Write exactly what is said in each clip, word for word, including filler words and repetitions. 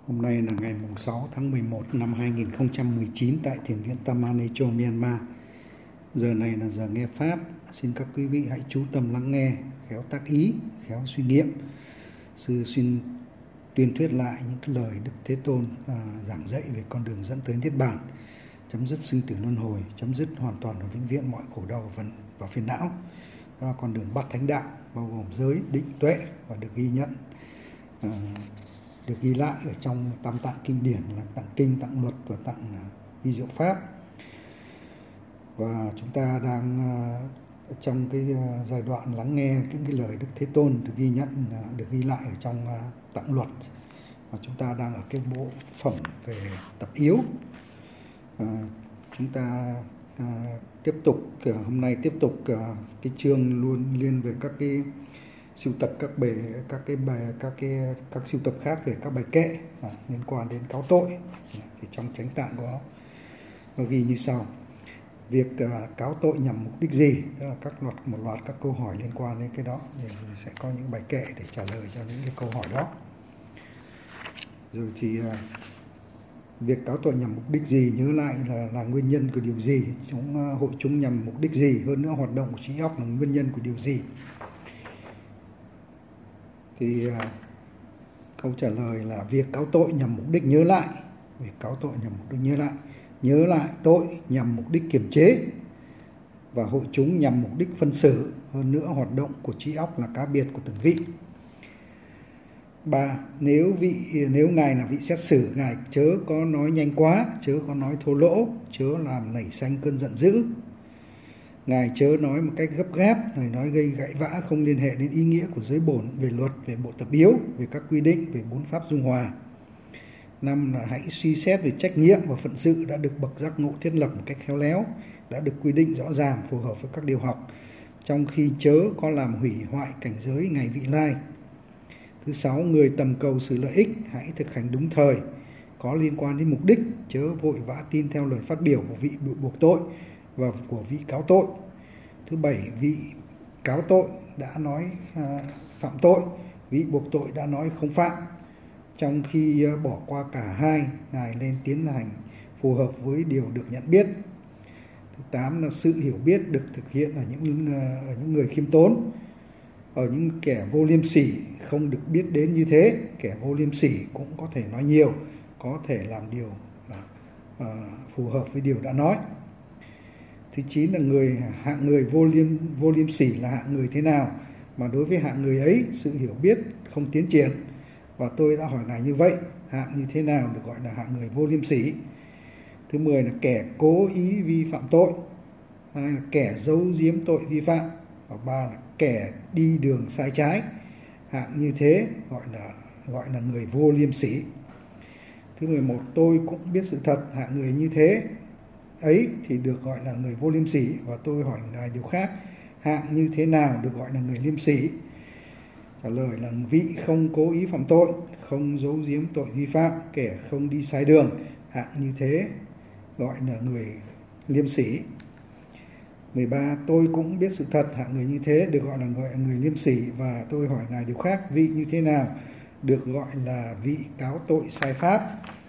Hôm nay là ngày sáu tháng mười một năm hai nghìn không trăm mười chín tại Thiền viện Taman Echo, Myanmar. Giờ này là giờ nghe Pháp. Xin các quý vị hãy chú tâm lắng nghe, khéo tác ý, khéo suy nghiệm. Sư xin tuyên thuyết lại những cái lời Đức Thế Tôn à, giảng dạy về con đường dẫn tới Niết Bàn, chấm dứt sinh tử luân hồi, chấm dứt hoàn toàn và vĩnh viễn mọi khổ đau và, và phiền não. Đó là con đường bát thánh đạo, bao gồm giới, định, tuệ và được ghi nhận à, được ghi lại ở trong tam tạng kinh điển là tạng kinh, tạng luật và tạng vi diệu pháp. Và chúng ta đang uh, trong cái uh, giai đoạn lắng nghe những cái lời Đức Thế Tôn được ghi nhận, uh, được ghi lại ở trong uh, tạng luật. Và chúng ta đang ở cái bộ phẩm về tập yếu. Uh, chúng ta uh, tiếp tục uh, hôm nay tiếp tục uh, cái chương luôn liên về các cái sưu tập các bài các cái bài các cái các sưu tập khác về các bài kệ à, liên quan đến cáo tội. Thì trong chánh tạng có có ghi như sau: việc uh, cáo tội nhằm mục đích gì? Đó là các loạt một loạt các câu hỏi liên quan đến cái đó, thì sẽ có những bài kệ để trả lời cho những cái câu hỏi đó. Rồi thì uh, việc cáo tội nhằm mục đích gì, nhớ lại là là nguyên nhân của điều gì, chúng uh, hội chúng nhằm mục đích gì, hơn nữa hoạt động của trí óc là nguyên nhân của điều gì. Thì uh, câu trả lời là việc cáo tội nhằm mục đích nhớ lại, việc cáo tội nhằm mục đích nhớ lại, nhớ lại tội nhằm mục đích kiềm chế, và hội chúng nhằm mục đích phân xử, hơn nữa hoạt động của trí óc là cá biệt của từng vị. Ba, nếu vị nếu ngài là vị xét xử, ngài chớ có nói nhanh quá, chớ có nói thô lỗ, chớ làm nảy sanh cơn giận dữ. Ngài chớ nói một cách gấp gáp, lời nói gây gãy vã không liên hệ đến ý nghĩa của giới bổn, về luật, về bộ tập yếu, về các quy định, về bốn pháp dung hòa. Năm là hãy suy xét về trách nhiệm và phận sự đã được bậc giác ngộ thiết lập một cách khéo léo, đã được quy định rõ ràng phù hợp với các điều học, trong khi chớ có làm hủy hoại cảnh giới ngày vị lai. Thứ sáu, người tầm cầu sự lợi ích hãy thực hành đúng thời, có liên quan đến mục đích, chớ vội vã tin theo lời phát biểu của vị bị buộc tội và của vị cáo tội. Thứ bảy, vị cáo tội đã nói à, phạm tội, vị buộc tội đã nói không phạm, trong khi à, bỏ qua cả hai, ngài lên tiến hành phù hợp với điều được nhận biết. Thứ tám là sự hiểu biết được thực hiện ở những, ở những người khiêm tốn, ở những kẻ vô liêm sỉ không được biết đến như thế. Kẻ vô liêm sỉ cũng có thể nói nhiều, có thể làm điều à, à, phù hợp với điều đã nói. Thứ chín là người hạng người vô liêm vô liêm sỉ là hạng người thế nào, mà đối với hạng người ấy sự hiểu biết không tiến triển, và tôi đã hỏi ngài như vậy, hạng như thế nào được gọi là hạng người vô liêm sỉ. Thứ mười là kẻ cố ý vi phạm tội, hai là kẻ giấu giếm tội vi phạm, và ba là kẻ đi đường sai trái, hạng như thế gọi là gọi là người vô liêm sỉ. Thứ mười một, tôi cũng biết sự thật, hạng người như thế ấy thì được gọi là người vô liêm sỉ, và tôi hỏi ngài điều khác, hạng như thế nào được gọi là người liêm sỉ? Trả lời là vị không cố ý phạm tội, không giấu giếm tội vi phạm, kẻ không đi sai đường, hạng như thế gọi là người liêm sỉ. mười ba, tôi cũng biết sự thật, hạng người như thế được gọi là người, người liêm sỉ, và tôi hỏi ngài điều khác, vị như thế nào được gọi là vị cáo tội sai pháp?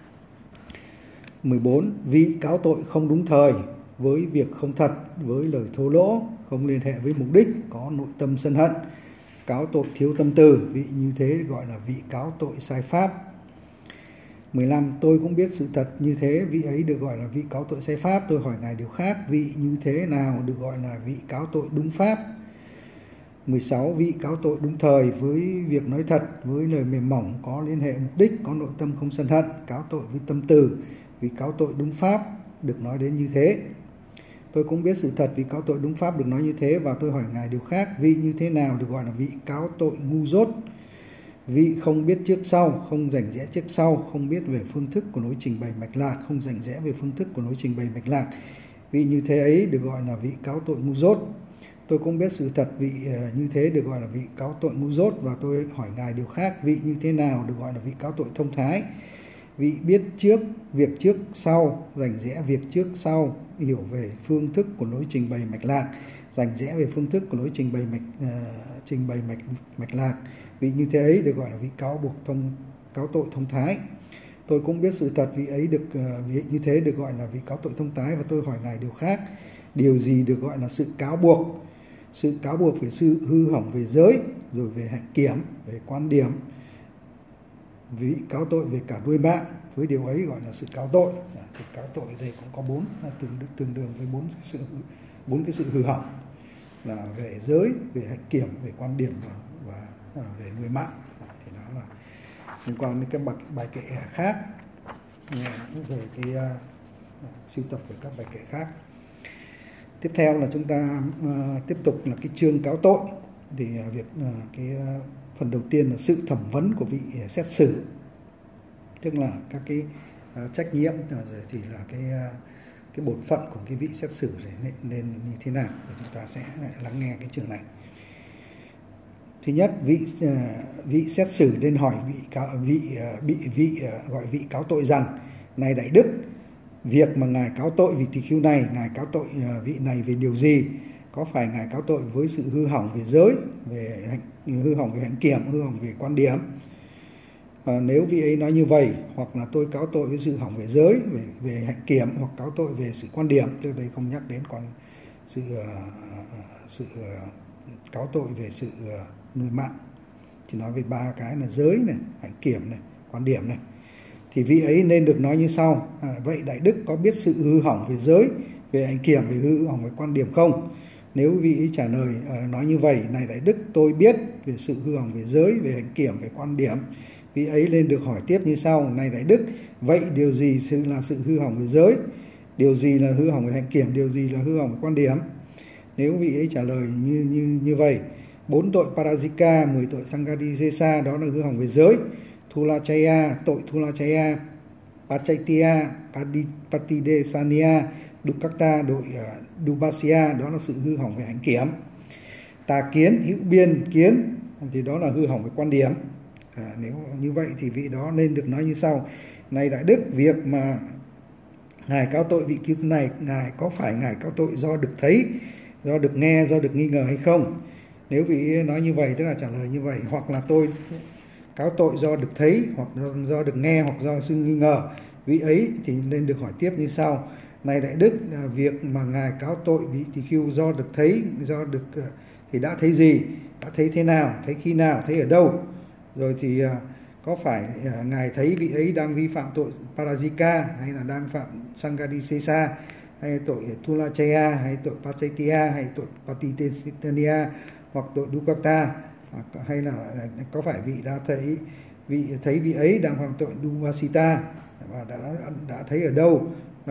mười bốn, vị cáo tội không đúng thời, với việc không thật, với lời thô lỗ, không liên hệ với mục đích, có nội tâm sân hận, cáo tội thiếu tâm từ, vị như thế gọi là vị cáo tội sai pháp. mười lăm, tôi cũng biết sự thật như thế, vị ấy được gọi là vị cáo tội sai pháp, tôi hỏi ngài điều khác, vị như thế nào được gọi là vị cáo tội đúng pháp? mười sáu, vị cáo tội đúng thời, với việc nói thật, với lời mềm mỏng, có liên hệ mục đích, có nội tâm không sân hận, cáo tội với tâm từ, vị cáo tội đúng pháp được nói đến như thế. Tôi cũng biết sự thật, vị cáo tội đúng pháp được nói như thế, và tôi hỏi ngài điều khác, vị như thế nào được gọi là vị cáo tội ngu dốt, vị không biết trước sau, không rành rẽ trước sau, không biết về phương thức của nối trình bày mạch lạc, không rành rẽ về phương thức của nối trình bày mạch lạc, vị như thế ấy được gọi là vị cáo tội ngu dốt. Tôi cũng biết sự thật, vị như thế được gọi là vị cáo tội ngu dốt, và tôi hỏi ngài điều khác, vị như thế nào được gọi là vị cáo tội thông thái, vị biết trước việc trước sau, rành rẽ việc trước sau, hiểu về phương thức của nối trình bày mạch lạc, rành rẽ về phương thức của nối trình bày mạch uh, trình bày mạch mạch lạc, vị như thế ấy được gọi là vị cáo buộc thông cáo tội thông thái. Tôi cũng biết sự thật, vị ấy được vị như thế được gọi là vị cáo tội thông tái, và tôi hỏi ngài điều khác. Điều gì được gọi là sự cáo buộc? Sự cáo buộc về sự hư hỏng về giới, rồi về hạnh kiểm, về quan điểm. Vị cáo tội về cả đuôi mạng, với điều ấy gọi là sự cáo tội. Thì cáo tội ở đây cũng có bốn, tương tương đương với bốn cái sự bốn cái sự hư hỏng, là về giới, về hạnh kiểm, về quan điểm và, và, và về nuôi mạng. Thì đó là liên quan đến các bài, bài kệ khác, về cái uh, sưu tập về các bài kệ khác. Tiếp theo là chúng ta uh, tiếp tục là cái chương cáo tội. Thì uh, việc uh, cái uh, phần đầu tiên là sự thẩm vấn của vị xét xử, tức là các cái uh, trách nhiệm rồi thì là cái uh, cái bổn phận của cái vị xét xử nên, nên như thế nào. Thì chúng ta sẽ lắng nghe cái chương này. Thứ nhất, vị uh, vị xét xử nên hỏi vị cáo vị uh, bị vị uh, gọi vị cáo tội rằng: này đại đức, việc mà ngài cáo tội vị tỳ khưu này, ngài cáo tội uh, vị này về điều gì? Có phải ngài cáo tội với sự hư hỏng về giới, về hạnh, hư hỏng về hạnh kiểm, hư hỏng về quan điểm? À, nếu vị ấy nói như vậy, hoặc là tôi cáo tội với sự hỏng về giới, về, về hạnh kiểm, hoặc cáo tội về sự quan điểm, từ đây không nhắc đến còn sự uh, sự uh, cáo tội về sự uh, nuôi mạng, chỉ nói về ba cái là giới này, hạnh kiểm này, quan điểm này. Thì vị ấy nên được nói như sau: à, vậy đại đức có biết sự hư hỏng về giới, về hạnh kiểm, về hư hỏng về quan điểm không? Nếu vị ấy trả lời uh, nói như vậy: này đại đức, tôi biết về sự hư hỏng về giới, về hạnh kiểm, về quan điểm. Vị ấy lên được hỏi tiếp như sau: này đại đức, vậy điều gì là sự hư hỏng về giới? Điều gì là hư hỏng về hạnh kiểm? Điều gì là hư hỏng về quan điểm? Nếu vị ấy trả lời như như như vậy: bốn tội Parajika, mười tội Sanghadisesa, đó là hư hỏng về giới. Thulachaya, tội Thulachaya, Pachaitya, Patidesania, Dukkata, tội uh, Dubasya, đó là sự hư hỏng về hạnh kiểm. Tà kiến, hữu biên kiến, thì đó là hư hỏng về quan điểm. À, nếu như vậy thì vị đó nên được nói như sau: này đại đức, việc mà ngài cáo tội vị cứu này, ngài có phải ngài cáo tội do được thấy, do được nghe, do được nghi ngờ hay không? Nếu vị nói như vậy, tức là trả lời như vậy: hoặc là tôi cáo tội do được thấy, hoặc do được nghe, hoặc do sự nghi ngờ. Vị ấy thì nên được hỏi tiếp như sau: này đại đức, việc mà ngài cáo tội vị tỳ khưu do được thấy, do được thì đã thấy gì, đã thấy thế nào, thấy khi nào, thấy ở đâu? Rồi thì có phải ngài thấy vị ấy đang vi phạm tội Parajika, hay là đang phạm Sanghadisesa, hay tội Thulachaya, hay tội Pachaitya, hay tội Patidesania, hoặc tội Dukkata, hay là có phải vị đã thấy vị thấy vị ấy đang phạm tội Dubasita, và đã đã thấy ở đâu,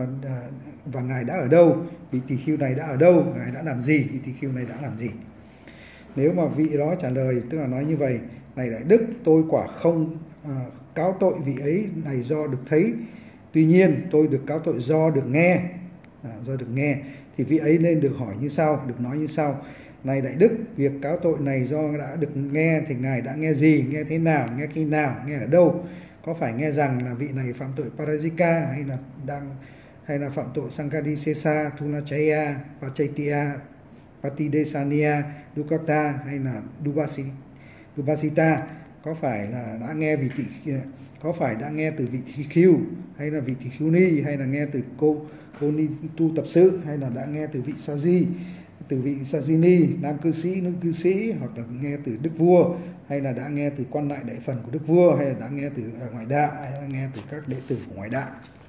và ngài đã ở đâu, vị tỳ khưu này đã ở đâu, ngài đã làm gì, vị tỳ khưu này đã làm gì? Nếu mà vị đó trả lời, tức là nói như vậy: này đại đức, tôi quả không à, cáo tội vị ấy này do được thấy, tuy nhiên tôi được cáo tội do được nghe, à, do được nghe. Thì vị ấy nên được hỏi như sau, được nói như sau: này đại đức, việc cáo tội này do đã được nghe thì ngài đã nghe gì, nghe thế nào, nghe khi nào, nghe ở đâu? Có phải nghe rằng là vị này phạm tội Parajika, hay là đang hay là phạm tội Sanghadisesa, Thulachaya, Pachaitya, Patidesania, Dukkata, hay là Dubasita, Dubasita? Có phải là đã nghe vị tỳ có phải đã nghe từ vị tỳ khưu, hay là vị tỳ khưu ni, hay là nghe từ cô cô ni tu tập sự, hay là đã nghe từ vị sa di, từ vị Sajini, nam cư sĩ, nữ cư sĩ, hoặc là nghe từ đức vua, hay là đã nghe từ quan lại đại phần của đức vua, hay là đã nghe từ ngoại đạo, hay là nghe từ các đệ tử của ngoại đạo?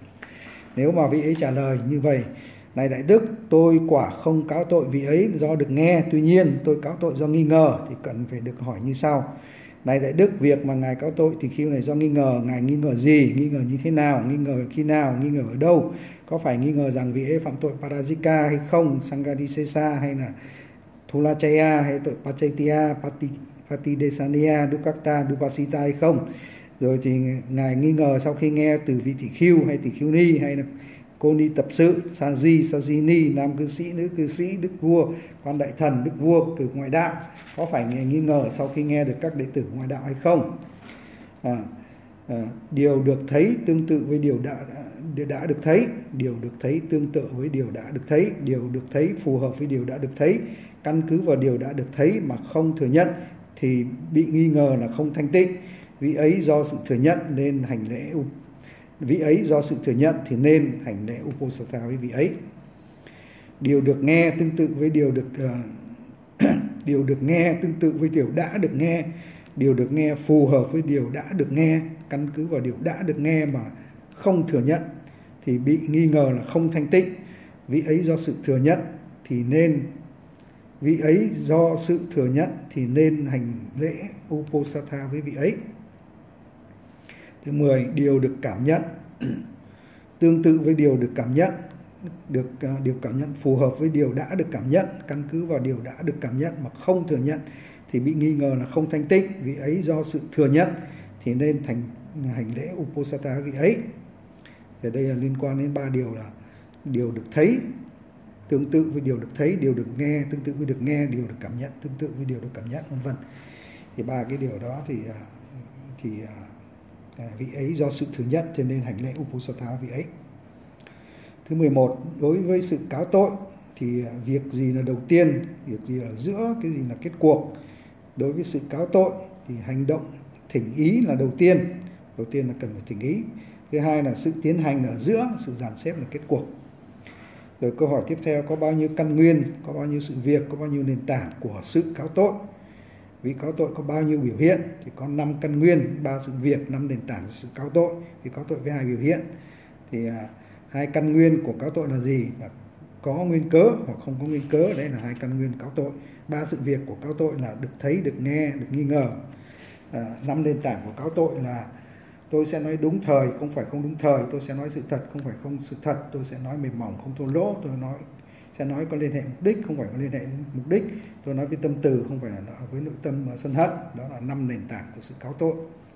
Nếu mà vị ấy trả lời như vậy: này đại đức, tôi quả không cáo tội vị ấy do được nghe, tuy nhiên tôi cáo tội do nghi ngờ, thì cần phải được hỏi như sau: này đại đức, việc mà ngài cáo tội tỳ khưu này do nghi ngờ, ngài nghi ngờ gì, nghi ngờ như thế nào, nghi ngờ khi nào, nghi ngờ ở đâu? Có phải nghi ngờ rằng vị ấy phạm tội Parajika hay không, Sanghadisesa, hay là Thulachaya, hay tội Pachaitya, Patidesania, Dukkata, Dubasita hay không? Rồi thì ngài nghi ngờ sau khi nghe từ vị tỳ khưu, hay tỳ khưu ni, hay là cô ni tập sự, sa di, sa di ni, nam cư sĩ, nữ cư sĩ, đức vua, quan đại thần, đức vua, cử ngoại đạo, có phải nghi ngờ sau khi nghe được các đệ tử ngoại đạo hay không? À, à, điều được thấy tương tự với điều đã, điều đã được thấy, điều được thấy tương tự với điều đã được thấy, điều được thấy phù hợp với điều đã được thấy, căn cứ vào điều đã được thấy mà không thừa nhận thì bị nghi ngờ là không thanh tịnh. Vị ấy do sự thừa nhận nên hành lễ vị ấy do sự thừa nhận thì nên hành lễ Uposatha với vị ấy. Điều được nghe tương tự với điều được uh, điều được nghe tương tự với điều đã được nghe, điều được nghe phù hợp với điều đã được nghe, căn cứ vào điều đã được nghe mà không thừa nhận thì bị nghi ngờ là không thanh tịnh. Vị ấy do sự thừa nhận thì nên vị ấy do sự thừa nhận thì nên hành lễ Uposatha với vị ấy. Thứ mười, điều được cảm nhận tương tự với điều được cảm nhận, được uh, điều cảm nhận phù hợp với điều đã được cảm nhận, căn cứ vào điều đã được cảm nhận mà không thừa nhận thì bị nghi ngờ là không thanh tịnh. Vị ấy do sự thừa nhận thì nên thành hành lễ Uposatha với vị ấy. Ở đây là liên quan đến ba điều là điều được thấy tương tự với điều được thấy, điều được nghe tương tự với được nghe, điều được cảm nhận tương tự với điều được cảm nhận, vân vân. Thì ba cái điều đó thì thì vị ấy do sự thừa nhận cho nên hành lễ Uposatha vị ấy. Thứ mười một, đối với sự cáo tội thì việc gì là đầu tiên, việc gì là giữa, cái gì là kết cuộc. Đối với sự cáo tội thì hành động thỉnh ý là đầu tiên, đầu tiên là cần phải thỉnh ý. Thứ hai là sự tiến hành là ở giữa, sự dàn xếp là kết cuộc. Rồi câu hỏi tiếp theo, có bao nhiêu căn nguyên, có bao nhiêu sự việc, có bao nhiêu nền tảng của sự cáo tội. Vị cáo tội có bao nhiêu biểu hiện thì có năm căn nguyên, ba sự việc, năm nền tảng của sự cáo tội. Vị cáo tội với hai biểu hiện thì à, hai căn nguyên của cáo tội là gì? Là có nguyên cớ hoặc không có nguyên cớ, đấy là hai căn nguyên cáo tội. Ba sự việc của cáo tội là được thấy, được nghe, được nghi ngờ. À, năm nền tảng của cáo tội là tôi sẽ nói đúng thời, không phải không đúng thời. Tôi sẽ nói sự thật, không phải không sự thật. Tôi sẽ nói mềm mỏng, không thô lỗ. Tôi nói sẽ nói có liên hệ mục đích, không phải có liên hệ mục đích. Tôi nói với tâm từ, không phải là với nội tâm sân hận. Đó là năm nền tảng của sự cáo tội.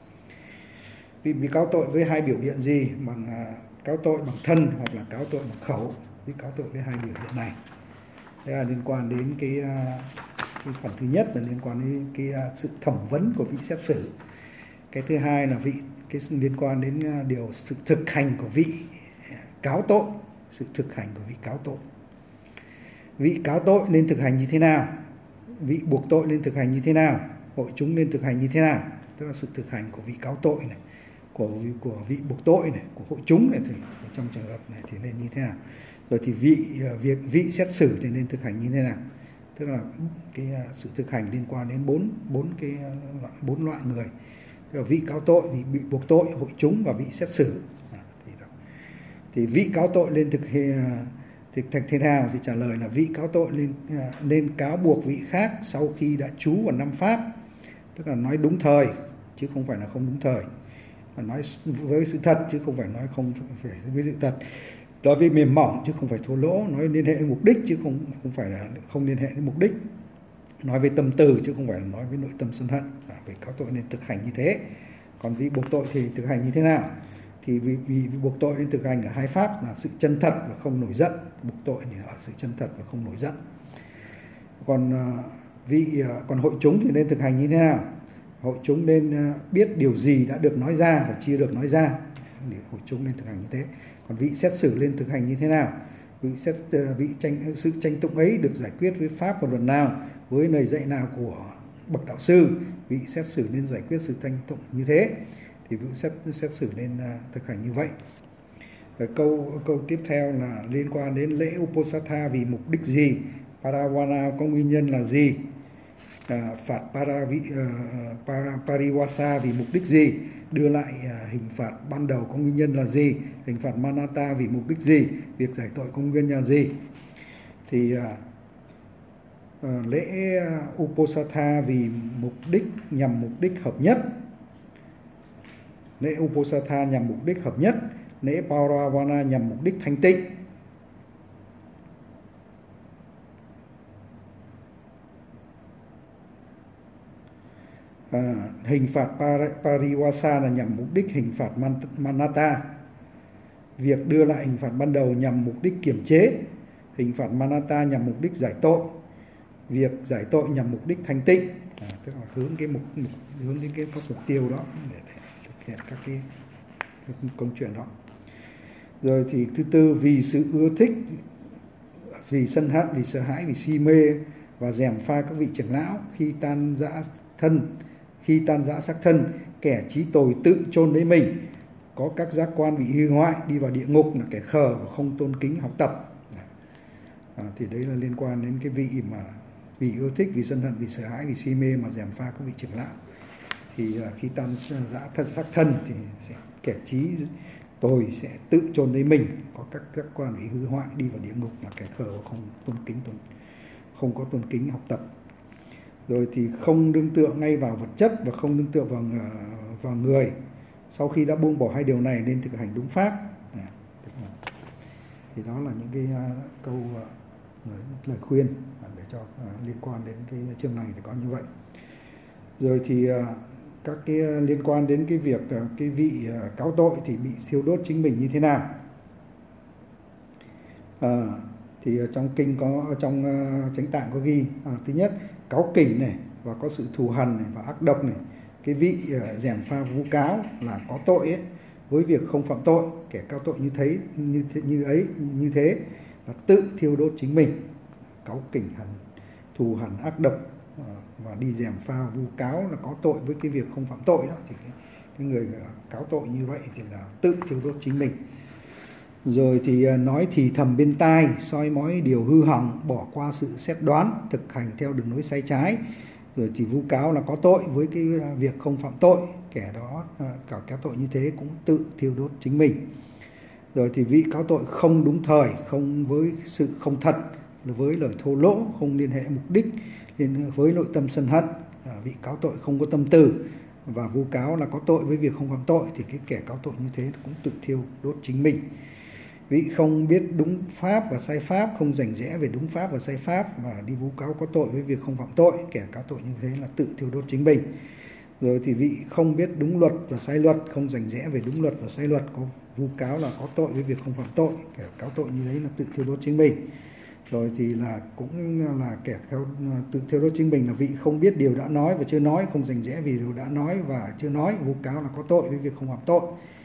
Vì, vì cáo tội với hai biểu hiện gì? Bằng uh, cáo tội bằng thân hoặc là cáo tội bằng khẩu. Vì cáo tội với hai biểu hiện này. Đây là liên quan đến cái, uh, cái phần thứ nhất là liên quan đến cái uh, sự thẩm vấn của vị xét xử. Cái thứ hai là vị cái liên quan đến uh, điều sự thực hành của vị cáo tội, sự thực hành của vị cáo tội. Vị cáo tội nên thực hành như thế nào? Vị buộc tội nên thực hành như thế nào? Hội chúng nên thực hành như thế nào? Tức là sự thực hành của vị cáo tội này, của của vị buộc tội này, của hội chúng này thì trong trường hợp này thì nên như thế nào? Rồi thì vị việc vị xét xử thì nên thực hành như thế nào? Tức là cái sự thực hành liên quan đến bốn bốn cái bốn loại người. Tức là vị cáo tội, vị bị buộc tội, hội chúng và vị xét xử. À, thì, thì vị cáo tội nên thực hiện thì thành thế nào thì trả lời là vị cáo tội nên nên cáo buộc vị khác sau khi đã trú vào năm pháp, tức là nói đúng thời chứ không phải là không đúng thời, nói với sự thật chứ không phải nói không phải với sự thật, nói với mềm mỏng chứ không phải thô lỗ, nói liên hệ mục đích chứ không không phải là không liên hệ đến mục đích, nói với tâm từ chứ không phải là nói với nội tâm sân hận. À, vị cáo tội nên thực hành như thế. Còn vị buộc tội thì thực hành như thế nào? Thì vì, vì, vì buộc tội nên thực hành ở hai pháp là sự chân thật và không nổi giận. Buộc tội thì ở sự chân thật và không nổi giận. Còn vị còn hội chúng thì nên thực hành như thế nào? Hội chúng nên biết điều gì đã được nói ra và chưa được nói ra. Hội chúng nên thực hành như thế. Còn vị xét xử nên thực hành như thế nào? Vị xét vị tranh sự tranh tụng ấy được giải quyết với pháp và luật nào, với lời dạy nào của bậc đạo sư? Vị xét xử nên giải quyết sự tranh tụng như thế. Thì vị xét, xét xử nên uh, thực hành như vậy. Rồi câu câu tiếp theo là liên quan đến lễ Uposatha vì mục đích gì? Paravana có nguyên nhân là gì? À, phạt paravi, uh, para, Pariwasa vì mục đích gì? Đưa lại uh, hình phạt ban đầu có nguyên nhân là gì? Hình phạt Manata vì mục đích gì? Việc giải tội có nguyên nhân là gì? Thì uh, uh, lễ uh, Uposatha vì mục đích nhằm mục đích hợp nhất. Lễ Uposatha nhằm mục đích hợp nhất, lễ Paravana nhằm mục đích thanh tịnh. À, hình phạt Pariwasa là nhằm mục đích hình phạt Manata. Việc đưa lại hình phạt ban đầu nhằm mục đích kiểm chế. Hình phạt Manata nhằm mục đích giải tội. Việc giải tội nhằm mục đích thanh tịnh. À, tức là hướng cái mục, mục hướng đến cái các mục tiêu đó để, để thực hiện các cái, các công chuyện đó. Rồi thì thứ tư, vì sự ưa thích, vì sân hận, vì sợ hãi, vì si mê và gièm pha các vị trưởng lão khi tan rã thân, khi tan rã xác thân, kẻ chí tồi tự chôn lấy mình, có các giác quan bị hư hoại, đi vào địa ngục, là kẻ khờ và không tôn kính học tập. À, thì đấy là liên quan đến cái vị mà vì yêu thích, vì sân hận, vì sợ hãi, vì si mê mà gièm pha các vị trưởng lão. Thì uh, khi tan rã thân xác thân thì sẽ kẻ trí tôi sẽ tự chôn lấy mình, có các giác quan bị hư hoại, đi vào địa ngục, là kẻ khờ và không tôn kính tôn không có tôn kính học tập. Rồi thì không nương tựa ngay vào vật chất và không nương tựa vào vào người. Sau khi đã buông bỏ hai điều này nên thực hành đúng pháp. À, thì đó là những cái uh, câu uh, lời khuyên uh, để cho uh, liên quan đến cái chương này thì có như vậy. Rồi thì uh, các cái uh, liên quan đến cái việc uh, cái vị uh, cáo tội thì bị thiêu đốt chính mình như thế nào. À, thì trong kinh có, trong uh, chánh tạng có ghi, à, thứ nhất cáu kỉnh này và có sự thù hằn này và ác độc này. Cái vị uh, gièm pha vu cáo là có tội ấy, với việc không phạm tội, kẻ cao tội như thế như thế, như ấy như thế là tự thiêu đốt chính mình. Cáu kỉnh hằn thù hằn ác độc uh, và đi gièm pha vu cáo là có tội với cái việc không phạm tội đó, thì cái, cái người uh, cáo tội như vậy thì là tự thiêu đốt chính mình. Rồi thì nói thì thầm bên tai, soi mói điều hư hỏng, bỏ qua sự xét đoán, thực hành theo đường lối sai trái. Rồi thì vu cáo là có tội với cái việc không phạm tội, kẻ đó cả cáo tội như thế cũng tự thiêu đốt chính mình. Rồi thì vị cáo tội không đúng thời, không với sự không thật, với lời thô lỗ, không liên hệ mục đích, với nội tâm sân hận. Vị cáo tội không có tâm từ và vu cáo là có tội với việc không phạm tội, thì cái kẻ cáo tội như thế cũng tự thiêu đốt chính mình. Vị không biết đúng pháp và sai pháp, không rành rẽ về đúng pháp và sai pháp và đi vu cáo có tội với việc không phạm tội, kẻ cáo tội như thế là tự thiêu đốt chính mình. Rồi thì vị không biết đúng luật và sai luật, không rành rẽ về đúng luật và sai luật, có vu cáo là có tội với việc không phạm tội, kẻ cáo tội như thế là tự thiêu đốt chính mình. Rồi thì là cũng là kẻ theo, tự thiêu đốt chính mình là vị không biết điều đã nói và chưa nói, không rành rẽ vì điều đã nói và chưa nói, vu cáo là có tội với việc không phạm tội.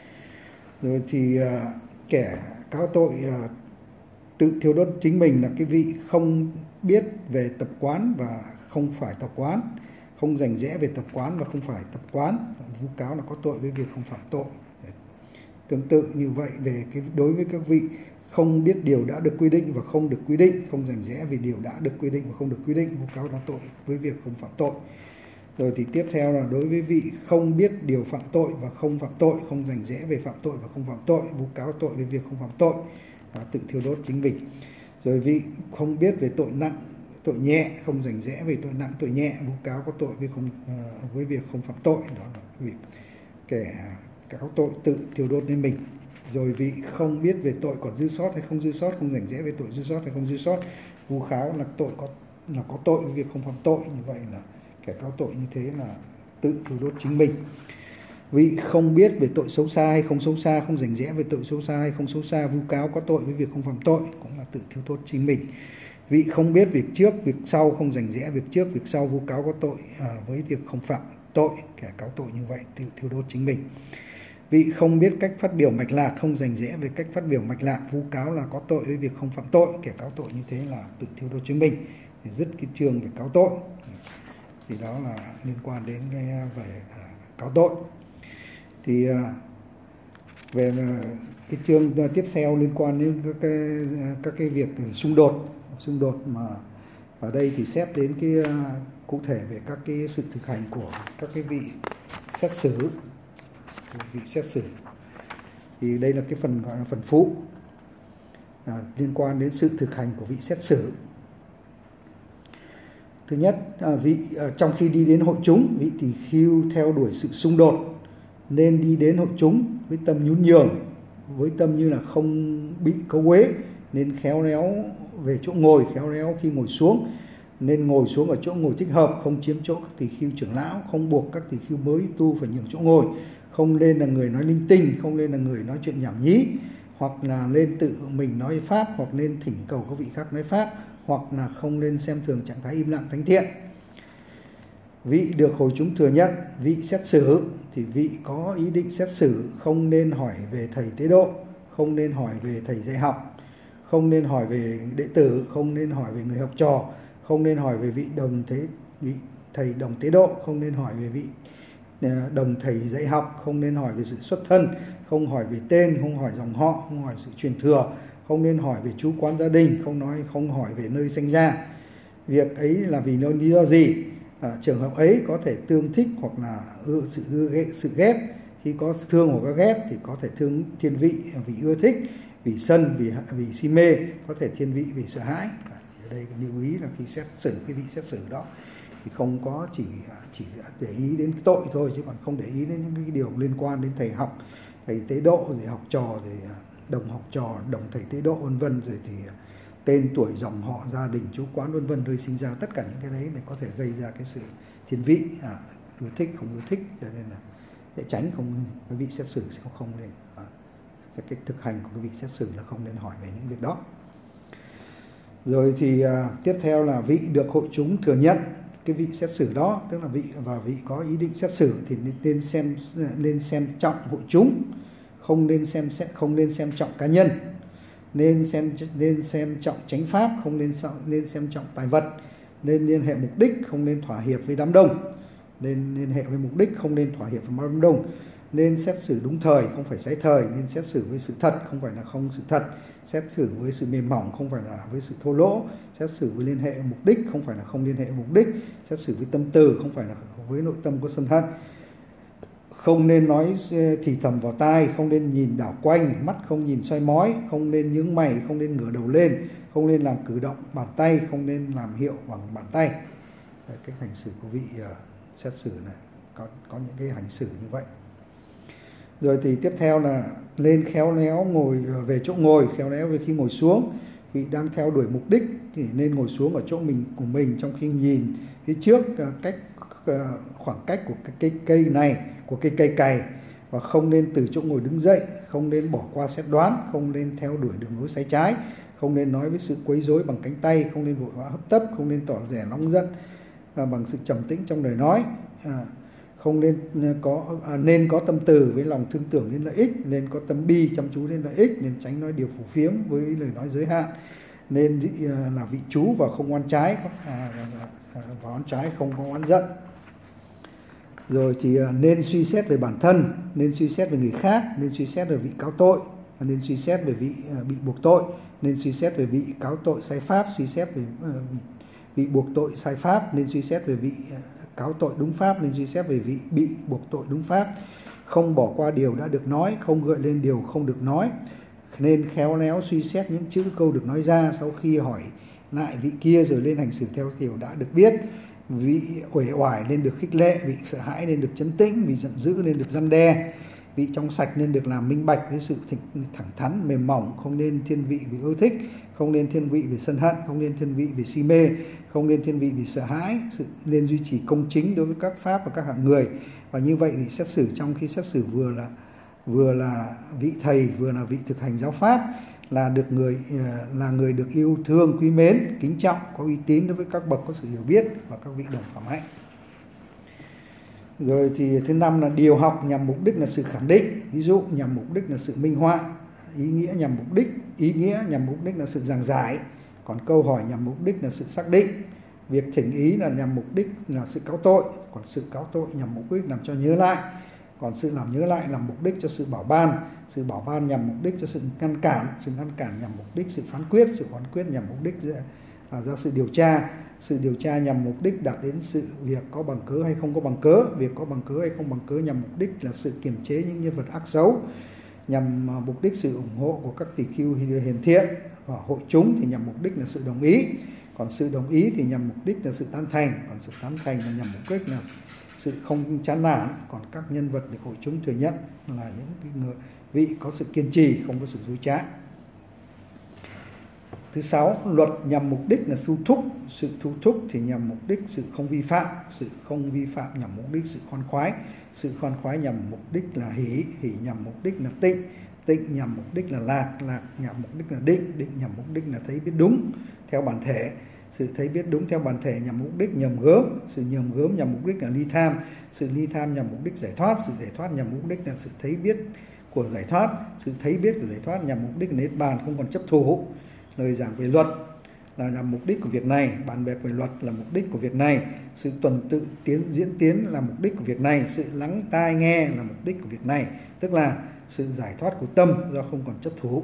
Rồi thì uh, kẻ cáo tội uh, tự thiêu đốt chính mình là cái vị không biết về tập quán và không phải tập quán, không rành rẽ về tập quán và không phải tập quán, vu cáo là có tội với việc không phạm tội. Tương tự như vậy về cái đối với các vị không biết điều đã được quy định và không được quy định, không rành rẽ về điều đã được quy định và không được quy định, vu cáo là tội với việc không phạm tội. Rồi thì tiếp theo là đối với vị không biết điều phạm tội và không phạm tội, không rành rẽ về phạm tội và không phạm tội, vu cáo tội với việc không phạm tội, và tự thiêu đốt chính mình. Rồi vị không biết về tội nặng, tội nhẹ, không rành rẽ về tội nặng, tội nhẹ, vu cáo có tội với không uh, với việc không phạm tội, đó là việc kẻ cáo tội tự thiêu đốt lên mình. Rồi vị không biết về tội còn dư sót hay không dư sót, không rành rẽ về tội dư sót hay không dư sót, vu cáo là tội có là có tội với việc không phạm tội, như vậy là kẻ cáo tội như thế là tự thiêu đốt chính mình. Vị không biết về tội xấu xa hay không xấu xa, không rành rẽ về tội xấu xa hay không xấu xa, vu cáo có tội với việc không phạm tội, cũng là tự thiêu đốt chính mình. Vị không biết việc trước, việc sau, không rành rẽ việc trước, việc sau, vu cáo có tội à, với việc không phạm tội, kẻ cáo tội như vậy tự thiêu đốt chính mình. Vị không biết cách phát biểu mạch lạc, không rành rẽ về cách phát biểu mạch lạc, vu cáo là có tội với việc không phạm tội, kẻ cáo tội như thế là tự thiêu đốt chính mình. Thì dứt cái chương về cáo tội. Thì đó là liên quan đến cái về uh, cáo tội. Thì uh, về uh, cái chương tiếp theo liên quan đến các cái, uh, các cái việc xung đột, xung đột mà ở đây thì xét đến cái uh, cụ thể về các cái sự thực hành của các cái vị xét xử, vị xét xử. Thì đây là cái phần gọi là phần phụ uh, liên quan đến sự thực hành của vị xét xử. Thứ nhất, vị trong khi đi đến hội chúng, vị tỳ khưu theo đuổi sự xung đột nên đi đến hội chúng với tâm nhún nhường, với tâm như là không bị cấu uế, nên khéo léo về chỗ ngồi, khéo léo khi ngồi xuống, nên ngồi xuống ở chỗ ngồi thích hợp, không chiếm chỗ các tỳ khưu trưởng lão, không buộc các tỳ khưu mới tu phải nhường chỗ ngồi, không nên là người nói linh tinh, không nên là người nói chuyện nhảm nhí, hoặc là lên tự mình nói pháp, hoặc nên thỉnh cầu các vị khác nói pháp, hoặc là không nên xem thường trạng thái im lặng thánh thiện. Vị được hội chúng thừa nhận, vị xét xử thì vị có ý định xét xử, không nên hỏi về thầy tế độ, không nên hỏi về thầy dạy học, không nên hỏi về đệ tử, không nên hỏi về người học trò, không nên hỏi về vị đồng thế vị thầy đồng tế độ, không nên hỏi về vị đồng thầy dạy học, không nên hỏi về sự xuất thân, không hỏi về tên, không hỏi dòng họ, không hỏi sự truyền thừa, không nên hỏi về chú quán gia đình, không nói không hỏi về nơi sinh ra. Việc ấy là vì lý do gì? À, trường hợp ấy có thể tương thích hoặc là sự ưa sự ghét. Khi có thương hoặc có ghét thì có thể thương thiên vị vì ưa thích, vì sân, vì vì si mê, có thể thiên vị vì sợ hãi. À, ở đây lưu ý là khi xét xử cái vị xét xử đó thì không có chỉ chỉ để ý đến tội thôi, chứ còn không để ý đến những cái điều liên quan đến thầy học, thầy tế độ, rồi học trò, rồi đồng học trò, đồng thầy tế độ vân vân, rồi thì tên tuổi, dòng họ, gia đình, chú quán vân vân, nơi sinh ra, tất cả những cái đấy này có thể gây ra cái sự thiên vị, à, ưa thích không ưa thích, cho nên là để tránh không cái vị xét xử sẽ không nên à, cái thực hành của cái vị xét xử là không nên hỏi về những việc đó. Rồi thì à, tiếp theo là vị được hội chúng thừa nhận cái vị xét xử đó, tức là vị và vị có ý định xét xử thì nên xem nên xem trọng hội chúng, không nên xem xét không nên xem trọng cá nhân, nên xem nên xem trọng chánh pháp, không nên nên xem trọng tài vật, nên liên hệ mục đích, không nên thỏa hiệp với đám đông, nên liên hệ với mục đích, không nên thỏa hiệp với đám đông, nên xét xử đúng thời, không phải sái thời, nên xét xử với sự thật, không phải là không sự thật, xét xử với sự mềm mỏng, không phải là với sự thô lỗ, xét xử với liên hệ mục đích, không phải là không liên hệ mục đích, xét xử với tâm từ, không phải là với nội tâm có sân hận. Không nên nói thì thầm vào tai, không nên nhìn đảo quanh, mắt không nhìn soi mói, không nên nhướng mày, không nên ngửa đầu lên, không nên làm cử động bàn tay, không nên làm hiệu bằng bàn tay. Đấy, cái hành xử của vị uh, xét xử này có, có những cái hành xử như vậy. Rồi thì tiếp theo là lên khéo léo ngồi về chỗ ngồi, khéo léo về khi ngồi xuống. Vị đang theo đuổi mục đích thì nên ngồi xuống ở chỗ mình của mình, trong khi nhìn phía trước cách khoảng cách của cái cây cây này, của cây cây cày, và không nên từ chỗ ngồi đứng dậy, không nên bỏ qua xét đoán, không nên theo đuổi đường lối sai trái, không nên nói với sự quấy rối bằng cánh tay, không nên vội vã hấp tấp, không nên tỏ vẻ nóng giận à, bằng sự trầm tĩnh trong lời nói. À, không nên có à, nên có tâm từ với lòng thương tưởng đến lợi ích, nên có tâm bi chăm chú đến lợi ích, nên tránh nói điều phù phiếm với lời nói giới hạn, nên vị, à, là vị chú và không oán trái, à, và oán trái không có oán giận. Rồi thì à, nên suy xét về bản thân, nên suy xét về người khác, nên suy xét về vị cáo tội, nên suy xét về vị à, bị buộc tội, nên suy xét về vị cáo tội sai pháp, suy xét về à, vị, vị buộc tội sai pháp, nên suy xét về vị à, cáo tội đúng pháp, nên suy xét về vị bị buộc tội đúng pháp, không bỏ qua điều đã được nói, không gợi lên điều không được nói, nên khéo léo suy xét những chữ câu được nói ra, sau khi hỏi lại vị kia rồi lên hành xử theo kiểu đã được biết. Vị uể oải nên được khích lệ, vị sợ hãi nên được trấn tĩnh, vị giận dữ nên được răn đe, vị trong sạch nên được làm minh bạch với sự thẳng thắn mềm mỏng, không nên thiên vị vì ưa thích, không nên thiên vị vì sân hận, không nên thiên vị vì si mê, không nên thiên vị vì sợ hãi, sự nên duy trì công chính đối với các pháp và các hạng người. Và như vậy thì xét xử trong khi xét xử vừa là vừa là vị thầy, vừa là vị thực hành giáo pháp, là được người là người được yêu thương, quý mến, kính trọng, có uy tín đối với các bậc có sự hiểu biết và các vị đồng phạm hạnh. Rồi thì thứ năm là điều học nhằm mục đích là sự khẳng định, ví dụ nhằm mục đích là sự minh họa, ý nghĩa nhằm mục đích ý nghĩa nhằm mục đích là sự giảng giải, còn câu hỏi nhằm mục đích là sự xác định. Việc thỉnh ý là nhằm mục đích là sự cáo tội, còn sự cáo tội nhằm mục đích làm cho nhớ lại, còn sự làm nhớ lại làm mục đích cho sự bảo ban, sự bảo ban nhằm mục đích cho sự ngăn cản, sự ngăn cản nhằm mục đích sự phán quyết, sự phán quyết nhằm mục đích là ra sự điều tra, sự điều tra nhằm mục đích đạt đến sự việc có bằng cớ hay không có bằng cớ, việc có bằng cớ hay không bằng cớ nhằm mục đích là sự kiềm chế những nhân vật ác xấu, nhằm mục đích sự ủng hộ của các tỷ khưu hiền thiện, và hội chúng thì nhằm mục đích là sự đồng ý, còn sự đồng ý thì nhằm mục đích là sự tán thành, còn sự tán thành là nhằm mục đích là sự không chán nản, còn các nhân vật được hội chúng thừa nhận là những người vị có sự kiên trì, không có sự dối trá. Thứ sáu, luật nhằm mục đích là su thúc, sự thu thúc thì nhằm mục đích sự không vi phạm, sự không vi phạm nhằm mục đích sự khoan khoái, sự khoan khoái nhằm mục đích là hỷ, hỷ nhằm mục đích là tịnh, tịnh nhằm mục đích là lạc, lạc nhằm mục đích là định, định nhằm mục đích là thấy biết đúng theo bản thể, sự thấy biết đúng theo bản thể nhằm mục đích nhầm gớm, sự nhầm gớm nhằm mục đích là ly tham, sự ly tham nhằm mục đích giải thoát, sự giải thoát nhằm mục đích là sự thấy biết của giải thoát, sự thấy biết của giải thoát nhằm mục đích là niết bàn, không còn chấp thủ. Lời giảng về luật là nhằm mục đích của việc này, bàn bạc về luật là mục đích của việc này, sự tuần tự tiến diễn tiến là mục đích của việc này, sự lắng tai nghe là mục đích của việc này, tức là sự giải thoát của tâm do không còn chấp thủ.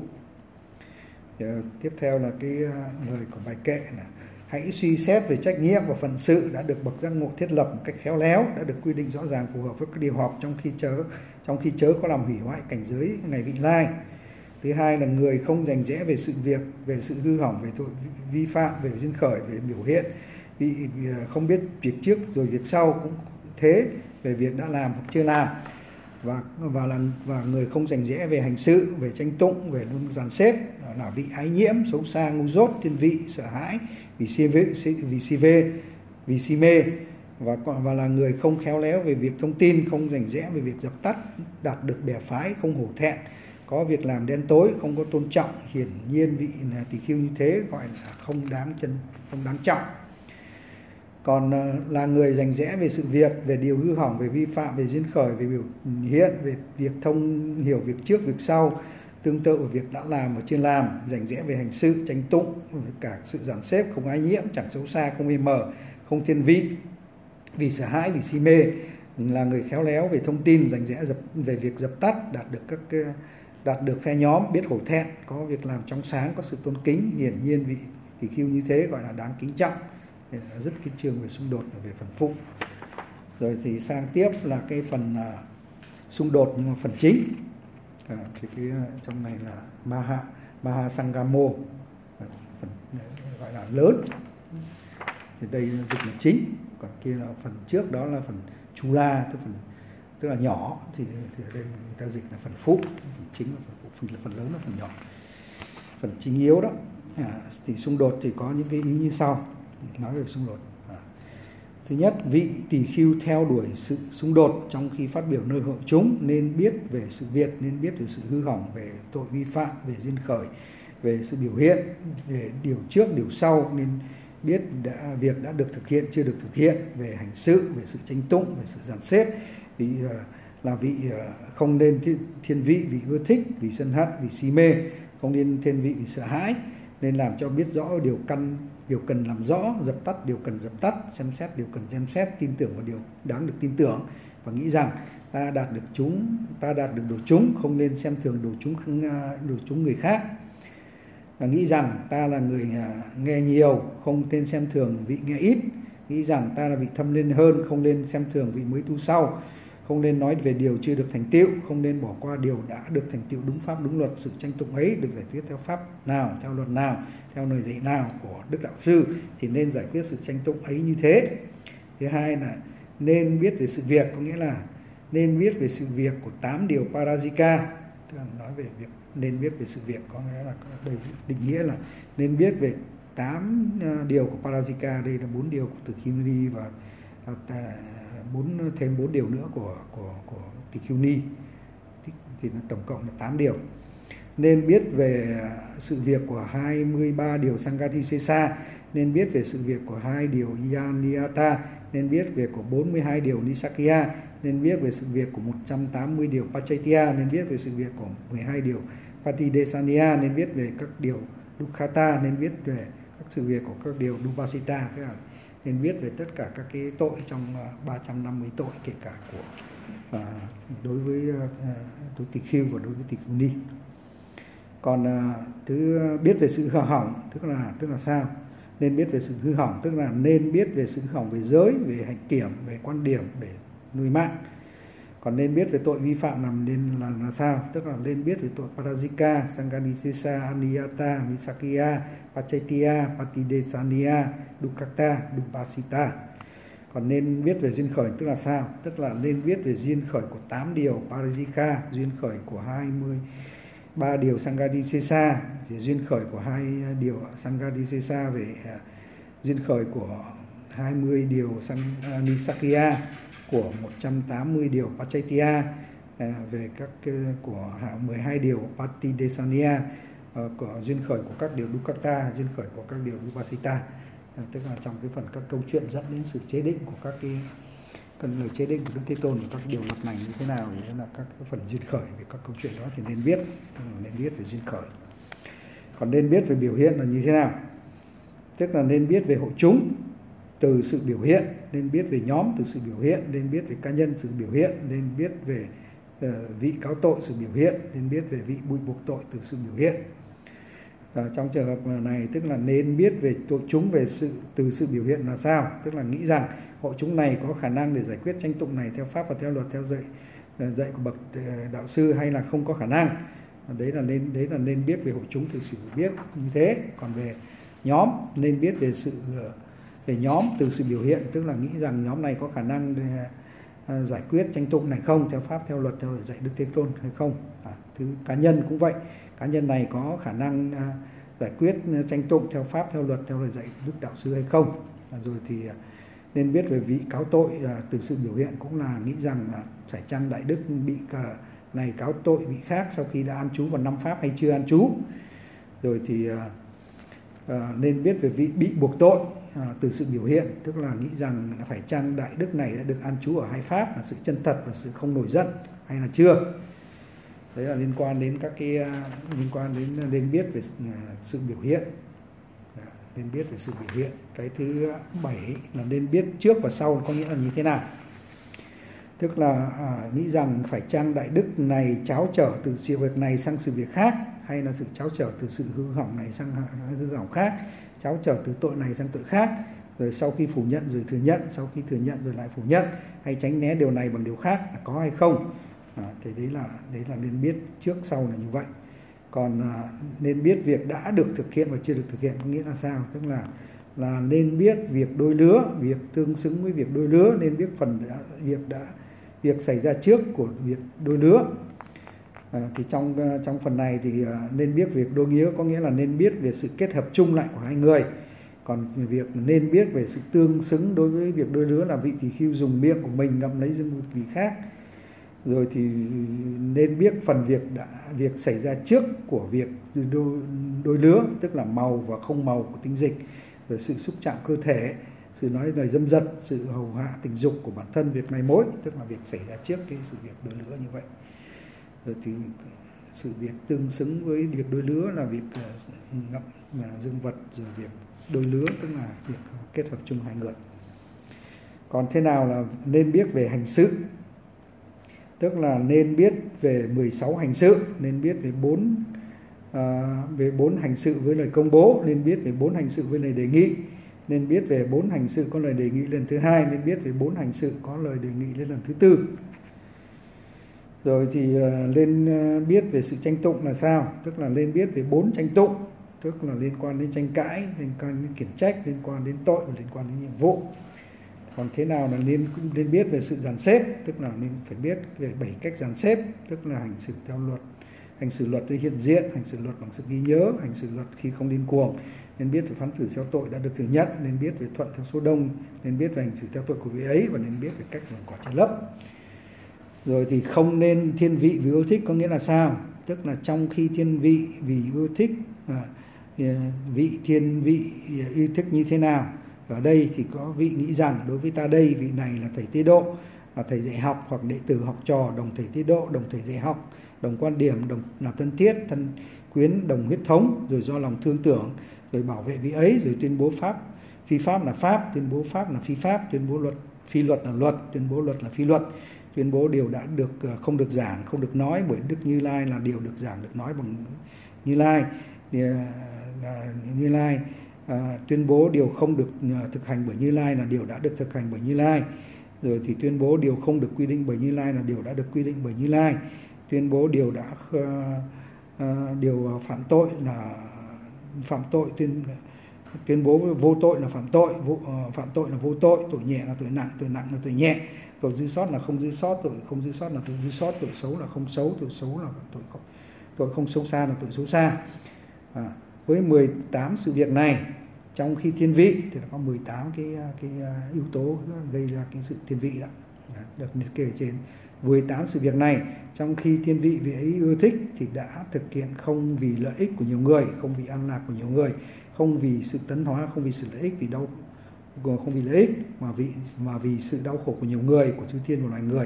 Tiếp theo là cái lời của bài kệ là hãy suy xét về trách nhiệm và phận sự đã được bậc giác ngộ thiết lập một cách khéo léo, đã được quy định rõ ràng phù hợp với các điều họp trong khi chớ trong khi chớ có làm hủy hoại cảnh giới ngày vị lai. Thứ hai là người không rành rẽ về sự việc, về sự hư hỏng, về tội vi phạm, về duyên khởi, về biểu hiện, vì không biết việc trước rồi việc sau cũng thế, về việc đã làm hoặc chưa làm, và và là và người không rành rẽ về hành sự, về tranh tụng, về luôn dàn xếp, là vị ái nhiễm, xấu xa, ngu dốt, thiên vị, sợ hãi, vì si vê, vì si vê, vì si mê, và và là người không khéo léo về việc thông tin, không rành rẽ về việc dập tắt, đạt được bè phái, không hổ thẹn, có việc làm đen tối, không có tôn trọng. Hiển nhiên vị tỳ khưu như thế gọi là không đáng chân, không đáng trọng. Còn là người rành rẽ về sự việc, về điều hư hỏng, về vi phạm, về duyên khởi, về biểu hiện, về việc thông hiểu việc trước, việc sau, tương tự với việc đã làm và chưa làm, rành rẽ về hành sự, tranh tụng, cả sự dàn xếp, không ái nhiễm, chẳng xấu xa, không mê mờ, không thiên vị, vì sợ hãi, vì si mê, là người khéo léo về thông tin, rành rẽ dập, về việc dập tắt, đạt được các đạt được phe nhóm, biết hổ thẹn, có việc làm trong sáng, có sự tôn kính. Hiển nhiên vị tỳ khưu như thế gọi là đáng kính trọng. Rất cái chương về xung đột về phần phụ. Rồi thì sang tiếp là cái phần uh, xung đột nhưng mà phần chính. À, thì cái trong này là Maha Maha Sangamo, phần gọi là lớn. Thì đây dịch là chính, còn kia là phần trước đó là phần Chula, tức phần tức là nhỏ, thì, thì ở đây người ta dịch là phần phụ, phần chính là phần phụ, phần, phần lớn là phần nhỏ. Phần chính yếu đó. À, thì xung đột thì có những cái ý như sau. Nói về xung đột. À. Thứ nhất, vị tỳ khưu theo đuổi sự xung đột trong khi phát biểu nơi hội chúng nên biết về sự việc, nên biết về sự hư hỏng, về tội vi phạm, về duyên khởi, về sự biểu hiện, về điều trước, điều sau, nên biết đã, việc đã được thực hiện, chưa được thực hiện, về hành sự, về sự tranh tụng, về sự dàn xếp, vì uh, là vị uh, không nên thiên, thiên vị, vì ưa thích, vì sân hận, vì si mê, không nên thiên vị, vì sợ hãi, nên làm cho biết rõ điều căn, điều cần làm rõ, dập tắt điều cần dập tắt, xem xét điều cần xem xét, tin tưởng vào điều đáng được tin tưởng, và nghĩ rằng ta đạt được chúng, ta đạt được đồ chúng, không nên xem thường đồ chúng, đồ chúng người khác. Và nghĩ rằng ta là người nghe nhiều, không nên xem thường vị nghe ít. Nghĩ rằng ta là vị thâm lên hơn, không nên xem thường vị mới tu sau. Không nên nói về điều chưa được thành tựu, không nên bỏ qua điều đã được thành tựu đúng pháp đúng luật. Sự tranh tụng ấy được giải quyết theo pháp nào, theo luật nào, theo lời dạy nào của Đức Đạo Sư thì nên giải quyết sự tranh tụng ấy như thế. Thứ hai là nên biết về sự việc, có nghĩa là nên biết về sự việc của tám điều Parajika, tức là nói về việc nên biết về sự việc, có nghĩa là đây định nghĩa là nên biết về tám điều của Parajika, đây là bốn điều của Từ Khiêu Ni và bốn thêm bốn điều nữa của của của Tỳ Khưu Ni, thì nó tổng cộng là tám điều. Nên biết về sự việc của hai mươi ba điều Sangatisesa, nên biết về sự việc của hai điều Yaniyata, nên biết về của bốn mươi hai điều Nisakya, nên biết về sự việc của một trăm tám mươi điều Pachaitia, nên biết về sự việc của mười hai điều Patidesaniya, nên biết về các điều Dukkata, nên biết về các sự việc của các điều Dupasita, nên biết về tất cả các cái tội trong ba trăm năm mươi tội, kể cả của à, đối với à, đối Tỳ Khưu và đối với Tỳ Khưu Ni. Còn à, thứ biết về sự hư hỏng, tức là tức là sao? Nên biết về sự hư hỏng, tức là nên biết về sự hư hỏng về giới, về hạnh kiểm, về quan điểm, về nuôi mạng. Còn nên biết về tội vi phạm làm nên là, là sao? Tức là nên biết về tội Parajika, Sangatisesa, Aniyata, Nisakya, Pachaitia, Patidesaniya, Dukkata, Dupasita. Còn nên biết về duyên khởi tức là sao? Tức là nên biết về duyên khởi của tám điều Parajika, duyên khởi của hai mươi ba điều Sangatisesa, về duyên khởi của hai điều Sangatisesa, về uh, duyên khởi của hai mươi điều uh, Nisakya, của một trăm tám mươi điều Pachaitia, à, về các uh, của mười hai điều Patidesaniya, uh, của duyên khởi của các điều Dukkata, duyên khởi của các điều Dupasita. À, tức là trong cái phần các câu chuyện dẫn đến sự chế định của các cái cần lời chế định của Đức Thế Tôn của các điều luật này như thế nào, thì là các cái phần duyên khởi về các câu chuyện đó thì nên biết, nên biết về duyên khởi. Còn nên biết về biểu hiện là như thế nào? tức là nên biết về hội chúng từ sự biểu hiện, nên biết về nhóm từ sự biểu hiện, nên biết về cá nhân sự biểu hiện, nên biết về uh, vị cáo tội sự biểu hiện, nên biết về vị bụi buộc tội từ sự biểu hiện. Và trong trường hợp này tức là nên biết về tội chúng về sự từ sự biểu hiện là sao, tức là nghĩ rằng hội chúng này có khả năng để giải quyết tranh tụng này theo pháp và theo luật, theo dạy dạy của bậc đạo sư, hay là không có khả năng. Đấy là nên đấy là nên biết về hội chúng từ sự biết như thế. Còn về nhóm, nên biết về sự về nhóm từ sự biểu hiện, tức là nghĩ rằng nhóm này có khả năng để giải quyết tranh tụng này không theo pháp, theo luật, theo dạy Đức Thế Tôn hay không. À, thứ cá nhân cũng vậy, cá nhân này có khả năng giải quyết tranh tụng theo pháp, theo luật, theo lời dạy Đức Đạo Sư hay không. À, rồi thì nên biết về vị cáo tội từ sự biểu hiện, cũng là nghĩ rằng là phải chăng đại đức bị này cáo tội vị khác sau khi đã an trú vào năm pháp hay chưa an trú. Rồi thì à, nên biết về vị bị buộc tội à, từ sự biểu hiện, tức là nghĩ rằng là phải chăng đại đức này đã được an trú ở hai pháp là sự chân thật và sự không nổi giận hay là chưa. Đấy là liên quan đến các cái liên quan đến nên biết về sự biểu hiện, nên biết về sự biểu hiện. Cái thứ bảy là nên biết trước và sau, có nghĩa là như thế nào, tức là à, nghĩ rằng phải chăng đại đức này tráo trở từ sự việc này sang sự việc khác, hay là sự tráo trở từ sự hư hỏng này sang hư hỏng khác, tráo trở từ tội này sang tội khác, rồi sau khi phủ nhận rồi thừa nhận, sau khi thừa nhận rồi lại phủ nhận, hay tránh né điều này bằng điều khác, là có hay không. À, thì đấy là đấy là nên biết trước sau là như vậy. Còn à, nên biết việc đã được thực hiện và chưa được thực hiện có nghĩa là sao, tức là là nên biết việc đôi lứa, việc tương xứng với việc đôi lứa, nên biết phần đã, việc đã việc xảy ra trước của việc đôi lứa. À, thì trong trong phần này thì à, nên biết việc đôi nghĩa có nghĩa là nên biết về sự kết hợp chung lại của hai người. Còn việc nên biết về sự tương xứng đối với việc đôi lứa là vị tỳ khưu dùng miệng của mình ngậm lấy dương vị khác. Rồi thì nên biết phần việc đã việc xảy ra trước của việc đôi, đôi lứa, tức là màu và không màu của tinh dịch, rồi sự xúc chạm cơ thể, sự nói lời dâm dật, sự hầu hạ tình dục của bản thân, việc này mối, tức là việc xảy ra trước cái sự việc đôi lứa như vậy. Rồi thì sự việc tương xứng với việc đôi lứa là việc ngậm dương vật, rồi việc đôi lứa tức là việc kết hợp chung hai người. Còn thế nào là nên biết về hành sự, tức là nên biết về mười sáu hành sự, nên biết về bốn à, về bốn hành sự với lời công bố, nên biết về bốn hành sự với lời đề nghị, nên biết về bốn hành sự có lời đề nghị lần thứ hai, nên biết về bốn hành sự có lời đề nghị lên lần thứ tư. Rồi thì lên biết về sự tranh tụng là sao, tức là lên biết về bốn tranh tụng, tức là liên quan đến tranh cãi, liên quan đến khiển trách, liên quan đến tội và liên quan đến nhiệm vụ. Còn thế nào là nên nên biết về sự dàn xếp, tức là nên phải biết về bảy cách dàn xếp, tức là hành xử theo luật, hành xử luật với hiện diện, hành xử luật bằng sự ghi nhớ, hành xử luật khi không điên cuồng, nên biết về phán xử theo tội đã được thừa nhận, nên biết về thuận theo số đông, nên biết về hành xử theo tội của vị ấy, và nên biết về cách dùng quả che lấp. Rồi thì không nên thiên vị vì ưa thích có nghĩa là sao? Tức là trong khi thiên vị vì ưa thích, à, vị thiên vị yêu thích như thế nào? Ở đây thì có vị nghĩ rằng đối với ta đây, vị này là thầy tiết độ, là thầy dạy học, hoặc đệ tử học trò, đồng thầy tiết độ, đồng thầy dạy học, đồng quan điểm, đồng là thân thiết, thân quyến, đồng huyết thống, rồi do lòng thương tưởng, rồi bảo vệ vị ấy, rồi tuyên bố pháp phi pháp là pháp, tuyên bố pháp là phi pháp, tuyên bố luật phi luật là luật, tuyên bố luật là phi luật, tuyên bố điều đã được không được giảng, không được nói bởi Đức Như Lai là điều được giảng, được nói bằng Như Lai, Như Lai. À, tuyên bố điều không được thực hành bởi Như Lai là điều đã được thực hành bởi Như Lai. Rồi thì tuyên bố điều không được quy định bởi Như Lai là điều đã được quy định bởi Như Lai. Tuyên bố điều đã uh, uh, điều phạm tội là phạm tội, tuyên tuyên bố vô tội là phạm tội, vô, uh, phạm tội là vô tội, tội nhẹ là tội nặng, tội nặng là tội nhẹ, tội dư sót là không dư sót, tội không dư sót là tội dư sót, tội xấu là không xấu, tội xấu là tội không, tội không xấu xa là tội xấu xa. À, với mười tám sự việc này, trong khi thiên vị thì có mười tám cái cái yếu tố gây ra cái sự thiên vị đó, được liệt kê trên. mười tám sự việc này, trong khi thiên vị vị ấy ưa thích thì đã thực hiện không vì lợi ích của nhiều người, không vì an lạc của nhiều người, không vì sự tấn hóa, không vì sự lợi ích, vì đau không vì lợi ích mà vì mà vì sự đau khổ của nhiều người, của chư thiên và loài người.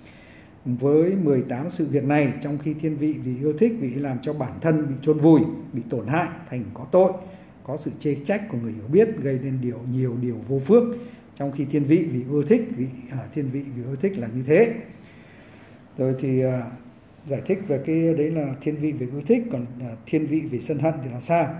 Với mười tám sự việc này, trong khi thiên vị vì yêu thích, vì làm cho bản thân bị chôn vùi, bị tổn hại thành có tội, có sự chê trách của người hiểu biết, gây nên điều nhiều điều vô phước. Trong khi thiên vị vì ưa thích, vị à, thiên vị vì ưa thích là như thế. Rồi thì à, giải thích về cái đấy là thiên vị về ưa thích, còn à, thiên vị về sân hận thì là sao?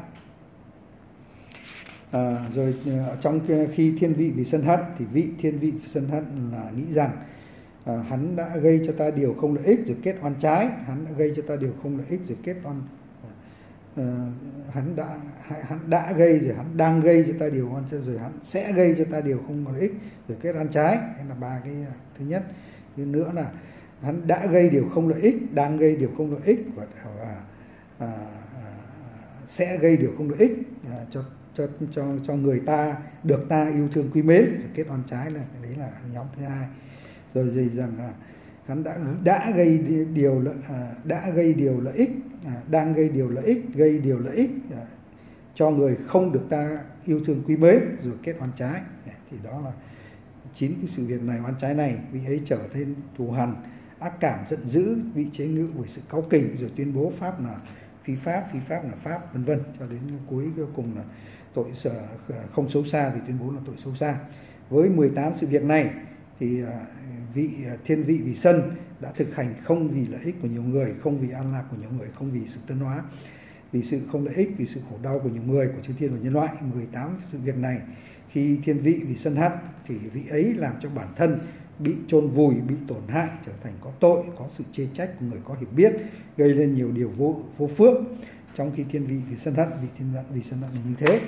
À, rồi à, trong khi thiên vị vì sân hận thì vị thiên vị vì sân hận là nghĩ rằng à, hắn đã gây cho ta điều không lợi ích rồi kết oan trái, hắn đã gây cho ta điều không lợi ích rồi kết oan Uh, hắn đã hắn đã gây rồi hắn đang gây cho ta điều oan trái, rồi hắn sẽ gây cho ta điều không lợi ích rồi kết oan trái. Đây là ba cái thứ nhất. Thứ nữa là hắn đã gây điều không lợi ích, đang gây điều không lợi ích và, và à, à, sẽ gây điều không lợi ích à, cho cho cho cho người ta được ta yêu thương quý mến, rồi kết oan trái là cái đấy là nhóm thứ hai. Rồi gì rằng là hắn đã đã gây điều à, đã gây điều lợi ích, à, đang gây điều lợi ích, gây điều lợi ích à, cho người không được ta yêu thương quý mến rồi kết oan trái. Thì đó là chín cái sự việc này, oan trái này, vị ấy trở nên thù hằn, ác cảm, giận dữ, bị chế ngự bởi sự cáu kỉnh, rồi tuyên bố pháp là phi pháp, phi pháp là pháp, vân vân, cho đến cuối cùng là tội sở không xấu xa thì tuyên bố là tội xấu xa. Với mười tám sự việc này thì vị thiên vị vì sân đã thực hành không vì lợi ích của nhiều người, không vì an lạc của nhiều người, không vì sự tân hóa, vì sự không lợi ích, vì sự khổ đau của nhiều người, của chư thiên và nhân loại. mười tám sự việc này khi thiên vị vì sân hận thì vị ấy làm cho bản thân bị chôn vùi, bị tổn hại, trở thành có tội, có sự chê trách của người có hiểu biết, gây lên nhiều điều vô, vô phước. Trong khi thiên vị vì sân hận, vị thiên vị vì sân hận là như thế.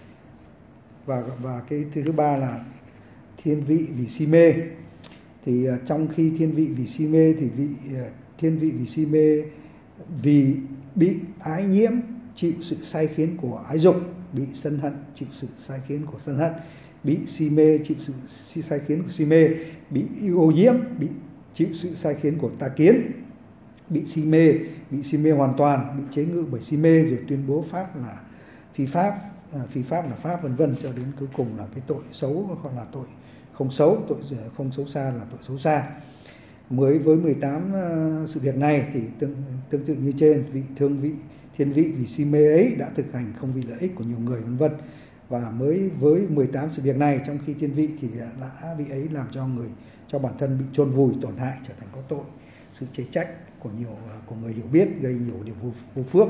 Và và cái thứ ba là thiên vị vì si mê. Thì uh, trong khi thiên vị vì si mê thì vị uh, thiên vị vì si mê vì bị ái nhiễm, chịu sự sai khiến của ái dục, bị sân hận, chịu sự sai khiến của sân hận, bị si mê, chịu sự sai khiến của si mê, bị ô nhiễm, bị chịu sự sai khiến của tà kiến, bị si mê, bị si mê hoàn toàn, bị chế ngự bởi si mê, rồi tuyên bố pháp là phi pháp, à, phi pháp là pháp, vân vân, cho đến cuối cùng là cái tội xấu hoặc là tội không xấu, tội không xấu xa là tội xấu xa. Mới với mười tám uh, sự việc này thì tương, tương tự như trên, vị thương vị thiên vị vì si mê ấy đã thực hành không vì lợi ích của nhiều người, vân vân. Và mới với mười tám sự việc này, trong khi thiên vị thì đã vị ấy làm cho người cho bản thân bị chôn vùi, tổn hại, trở thành có tội, sự chế trách của nhiều của người hiểu biết, gây nhiều điều vô, vô phước.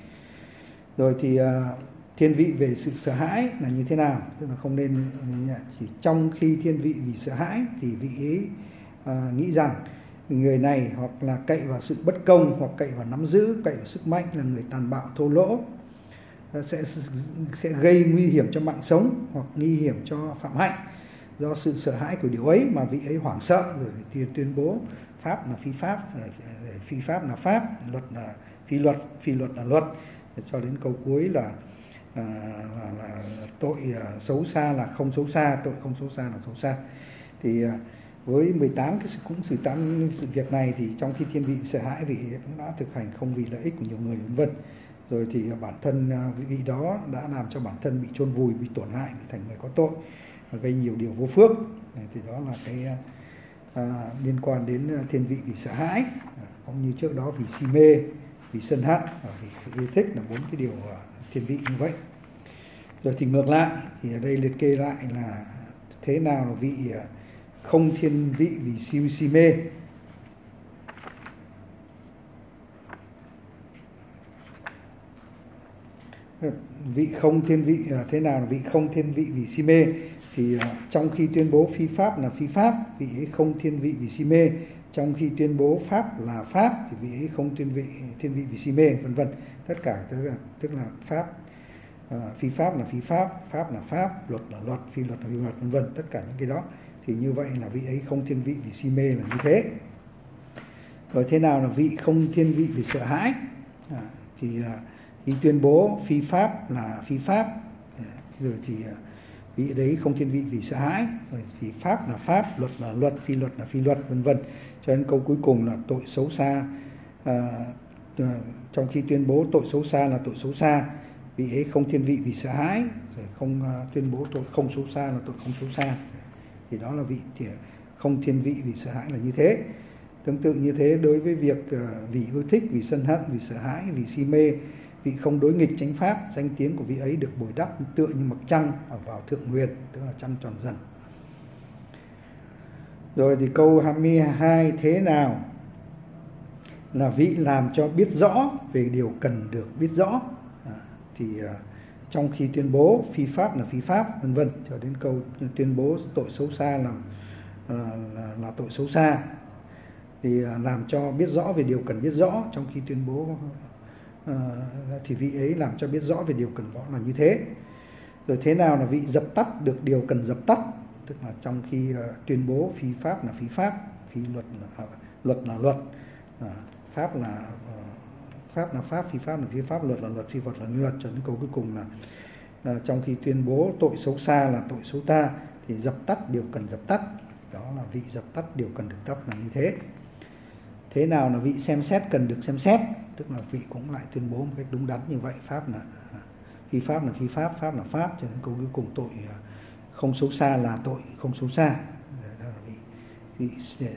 Rồi thì uh, thiên vị về sự sợ hãi là như thế nào? Tức là không nên chỉ trong khi thiên vị vì sợ hãi thì vị ấy à, nghĩ rằng người này hoặc là cậy vào sự bất công, hoặc cậy vào nắm giữ, cậy vào sức mạnh, là người tàn bạo thô lỗ, sẽ sẽ gây nguy hiểm cho mạng sống hoặc nguy hiểm cho phạm hạnh. Do sự sợ hãi của điều ấy mà vị ấy hoảng sợ, rồi thì tuyên bố pháp là phi pháp, phi pháp là pháp, luật là phi luật, phi luật là luật, cho đến câu cuối là À, là, là tội à, xấu xa là không xấu xa, tội không xấu xa là xấu xa. Thì à, với mười tám cái sự cũng sự tám sự việc này thì trong khi thiên vị sợ hãi, vị cũng đã thực hành không vì lợi ích của nhiều người, vân vân. Rồi thì à, bản thân à, vị đó đã làm cho bản thân bị chôn vùi, bị tổn hại, bị thành người có tội và gây nhiều điều vô phước. Thì đó là cái à, liên quan đến thiên vị vì sợ hãi, à, cũng như trước đó vì si mê, vì sân hận và vì sự yêu thích, là bốn cái điều thiên vị như vậy. Rồi thì ngược lại thì ở đây liệt kê lại là thế nào là vị không thiên vị vì si, si mê. Vị không thiên vị thế nào là vị không thiên vị vì si mê? Thì trong khi tuyên bố phi pháp là phi pháp, vị ấy không thiên vị vì si mê. Trong khi tuyên bố pháp là pháp thì vị ấy không thiên vị thiên vị vì si mê, vân vân. Tất cả tức là tức là pháp, uh, phi pháp là phi pháp, pháp là pháp, luật là luật, phi luật là phi luật, vân vân. Tất cả những cái đó thì như vậy là vị ấy không thiên vị vì si mê là như thế. Rồi thế nào là vị không thiên vị vì sợ hãi? À, thì uh, khi tuyên bố phi pháp là phi pháp, rồi thì uh, vị đấy không thiên vị vì sợ hãi, rồi thì pháp là pháp, luật là luật, phi luật là phi luật, vân vân, cho đến câu cuối cùng là tội xấu xa. À, trong khi tuyên bố tội xấu xa là tội xấu xa, vị ấy không thiên vị vì sợ hãi, rồi không uh, tuyên bố tội không xấu xa là tội không xấu xa, thì đó là vị thì không thiên vị vì sợ hãi là như thế. Tương tự như thế đối với việc uh, vì ưa thích, vì sân hận, vì sợ hãi, vì si mê, vị không đối nghịch chánh pháp, danh tiếng của vị ấy được bồi đắp tựa như mặt trăng ở vào thượng nguyệt, tức là trăng tròn dần. Rồi thì câu hai mươi hai, thế nào là vị làm cho biết rõ về điều cần được biết rõ. À, thì uh, trong khi tuyên bố phi pháp là phi pháp, vân vân, cho đến câu tuyên bố tội xấu xa là là, là, là tội xấu xa, thì uh, làm cho biết rõ về điều cần biết rõ. Trong khi tuyên bố uh, thì vị ấy làm cho biết rõ về điều cần rõ là như thế. Rồi thế nào là vị dập tắt được điều cần dập tắt, tức là trong khi uh, tuyên bố phi pháp là phi pháp, phi luật là, uh, luật là luật, uh, pháp là uh, pháp là pháp, phi pháp là phi pháp, luật là luật, phi luật là luật, cho đến câu cuối cùng là uh, trong khi tuyên bố tội xấu xa là tội xấu ta, thì dập tắt điều cần dập tắt. Đó là vị dập tắt điều cần được tắt là như thế. Thế nào là vị xem xét cần được xem xét, tức là vị cũng lại tuyên bố một cách đúng đắn như vậy. Pháp là uh, phi pháp là phi pháp, pháp là pháp, cho đến câu cuối cùng tội uh, không xấu xa là tội không xấu xa. Đó là vị, vị,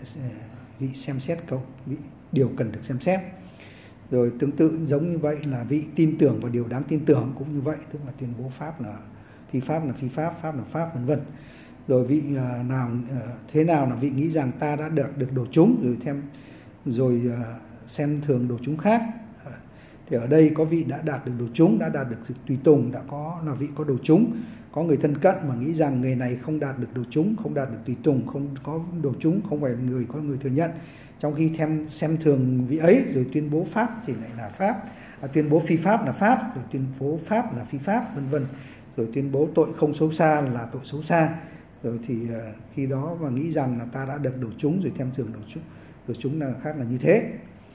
vị xem xét câu vị điều cần được xem xét. Rồi tương tự giống như vậy là vị tin tưởng vào điều đáng tin tưởng cũng như vậy, tức là tuyên bố pháp là phi pháp là phi pháp, pháp là pháp, vân vân. Rồi vị uh, nào uh, thế nào là vị nghĩ rằng ta đã được được đồ chúng, rồi thêm rồi uh, xem thường đồ chúng khác. Uh, thì ở đây có vị đã đạt được đồ chúng, đã đạt được sự tùy tùng, đã có là vị có đồ chúng. Có người thân cận mà nghĩ rằng người này không đạt được đồ chúng, không đạt được tùy tùng, không có đồ chúng, không phải người có người thừa nhận. Trong khi thêm xem thường vị ấy, rồi tuyên bố pháp thì lại là pháp, à, tuyên bố phi pháp là pháp, rồi tuyên bố pháp là phi pháp, vân vân. Rồi tuyên bố tội không xấu xa là tội xấu xa. Rồi thì uh, khi đó mà nghĩ rằng là ta đã được đồ chúng, rồi thêm thường đồ chúng, đồ chúng là khác là như thế.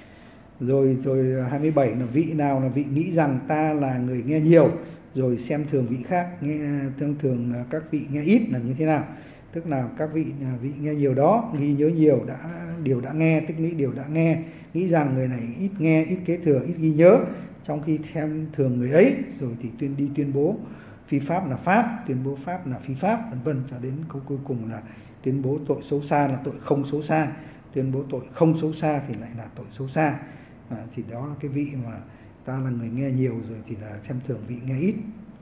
Rồi rồi hai mươi bảy là vị nào là vị nghĩ rằng ta là người nghe nhiều, rồi xem thường vị khác, nghe thường thường các vị nghe ít là như thế nào. Tức là các vị vị nghe nhiều đó, ghi nhớ nhiều, đã điều đã nghe, tích lũy điều đã nghe, nghĩ rằng người này ít nghe, ít kế thừa, ít ghi nhớ, trong khi xem thường người ấy, rồi thì tuyên đi tuyên bố phi pháp là pháp, tuyên bố pháp là phi pháp, vân vân, cho đến câu cuối cùng là tuyên bố tội xấu xa là tội không xấu xa, tuyên bố tội không xấu xa thì lại là tội xấu xa. À, thì đó là cái vị mà ta là người nghe nhiều, rồi thì là xem thường vị nghe ít.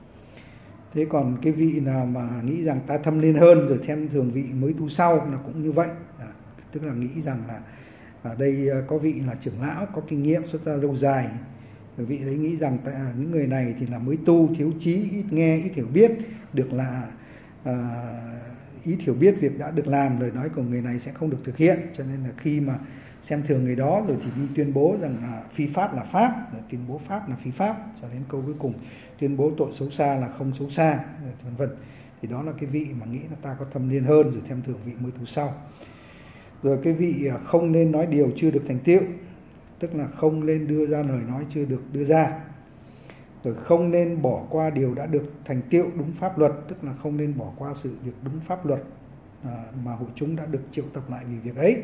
Thế còn cái vị nào mà nghĩ rằng ta thâm lên hơn, rồi xem thường vị mới tu sau là cũng như vậy. À, tức là nghĩ rằng là ở đây có vị là trưởng lão, có kinh nghiệm, xuất gia lâu dài. Rồi vị ấy nghĩ rằng ta, những người này thì là mới tu, thiếu trí, ít nghe, ít hiểu biết, được là à, ít hiểu biết việc đã được làm, lời nói của người này sẽ không được thực hiện. Cho nên là khi mà xem thường người đó, rồi thì đi tuyên bố rằng là phi pháp là pháp, rồi tuyên bố pháp là phi pháp, cho đến câu cuối cùng tuyên bố tội xấu xa là không xấu xa, vân vân. Thì đó là cái vị mà nghĩ là ta có thâm niên hơn, rồi xem thường vị mới tu sau. Rồi cái vị không nên nói điều chưa được thành tựu, tức là không nên đưa ra lời nói chưa được đưa ra. Rồi không nên bỏ qua điều đã được thành tựu đúng pháp luật, tức là không nên bỏ qua sự việc đúng pháp luật mà hội chúng đã được triệu tập lại vì việc ấy.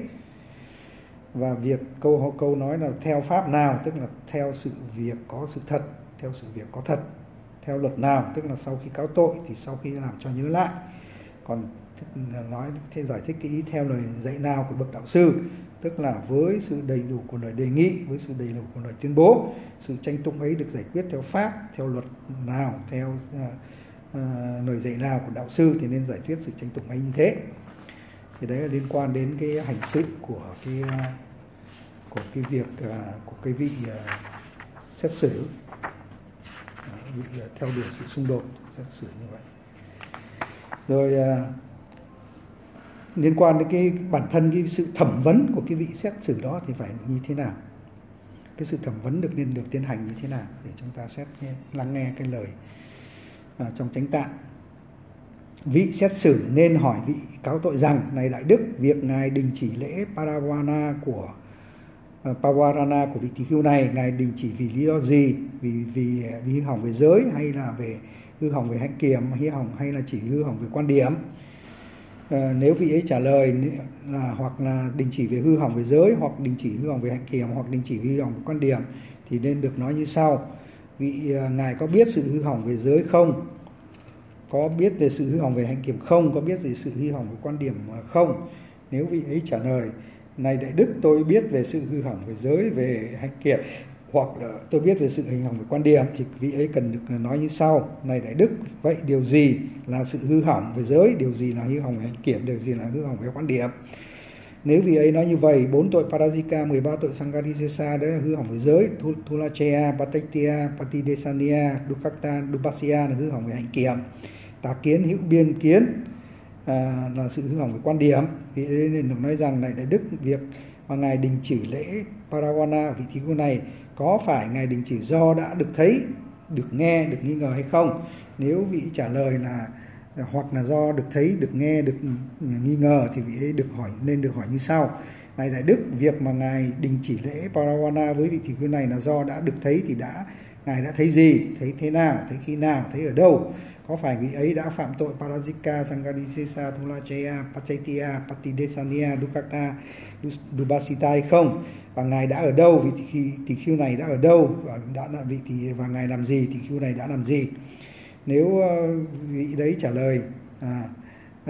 Và việc câu câu nói là theo pháp nào, tức là theo sự việc có sự thật, theo sự việc có thật. Theo luật nào, tức là sau khi cáo tội thì sau khi làm cho nhớ lại. Còn nói thêm giải thích cái ý theo lời dạy nào của bậc đạo sư, tức là với sự đầy đủ của lời đề nghị, với sự đầy đủ của lời tuyên bố, sự tranh tụng ấy được giải quyết theo pháp, theo luật nào, theo uh, uh, lời dạy nào của đạo sư thì nên giải quyết sự tranh tụng ấy như thế. Thì đấy là liên quan đến cái hành sự của cái uh, của cái việc uh, của cái vị uh, xét xử, uh, vị uh, theo đuổi sự xung đột xét xử như vậy. Rồi uh, liên quan đến cái bản thân cái sự thẩm vấn của cái vị xét xử đó thì phải như thế nào, cái sự thẩm vấn được nên được tiến hành như thế nào, để chúng ta xét nghe, lắng nghe cái lời uh, trong chánh tạng. Vị xét xử nên hỏi vị cáo tội rằng: này đại đức, việc ngài đình chỉ lễ Paravana của uh, Pavarana của vị tỳ khưu này, ngài đình chỉ vì lý do gì? Vì vì vì hư hỏng về giới, hay là về hư hỏng về hạnh kiểm, hư hỏng hay là chỉ hư hỏng về quan điểm? Uh, nếu vị ấy trả lời là hoặc là đình chỉ về hư hỏng về giới, hoặc đình chỉ hư hỏng về hạnh kiểm, hoặc đình chỉ hư hỏng về quan điểm, thì nên được nói như sau: vị uh, ngài có biết sự hư hỏng về giới không? Có biết về sự hư hỏng về hạnh kiểm không? Có biết về sự hư hỏng về quan điểm không? Nếu vị ấy trả lời: này đại đức, tôi biết về sự hư hỏng về giới, về hạnh kiểm, Hoặc là tôi biết về sự hình hỏng về quan điểm thì vị ấy cần được nói như sau: này Đại Đức, vậy điều gì là sự hư hỏng về giới, điều gì là hư hỏng về hạnh kiểm, điều gì là hư hỏng về quan điểm? Nếu vị ấy nói như vậy, bốn tội Parajika, mười ba tội Sanghadisesa đấy là hư hỏng về giới, Thulachaya, Patatya, Patidesaniya, Dukkata, Dupasya là hư hỏng về hạnh kiểm, tà kiến, hữu biên kiến à, là sự hư hỏng về quan điểm. Vị ấy nên được nói rằng này Đại Đức, việc mà ngài đình chỉ lễ Parawana ở vị thí khu này có phải ngài đình chỉ do đã được thấy, được nghe, được nghi ngờ hay không? Nếu vị trả lời là hoặc là do được thấy, được nghe, được nghi ngờ thì vị ấy được hỏi nên được hỏi như sau: này Đại Đức, việc mà ngài đình chỉ lễ Parawana với vị thí khu này là do đã được thấy thì đã ngài đã thấy gì, thấy thế nào, thấy khi nào, thấy ở đâu? Có phải vị ấy đã phạm tội Parajika, Sanghadisesa, Thulachaya, Pacchaitya, Patidesaniya, Dukkata, Dubasita hay không? Và ngài đã ở đâu, vị tỳ, tỳ khưu này đã ở đâu, và đã là vị tỳ, và ngài làm gì, tỳ khưu này đã làm gì? Nếu vị đấy trả lời à, à,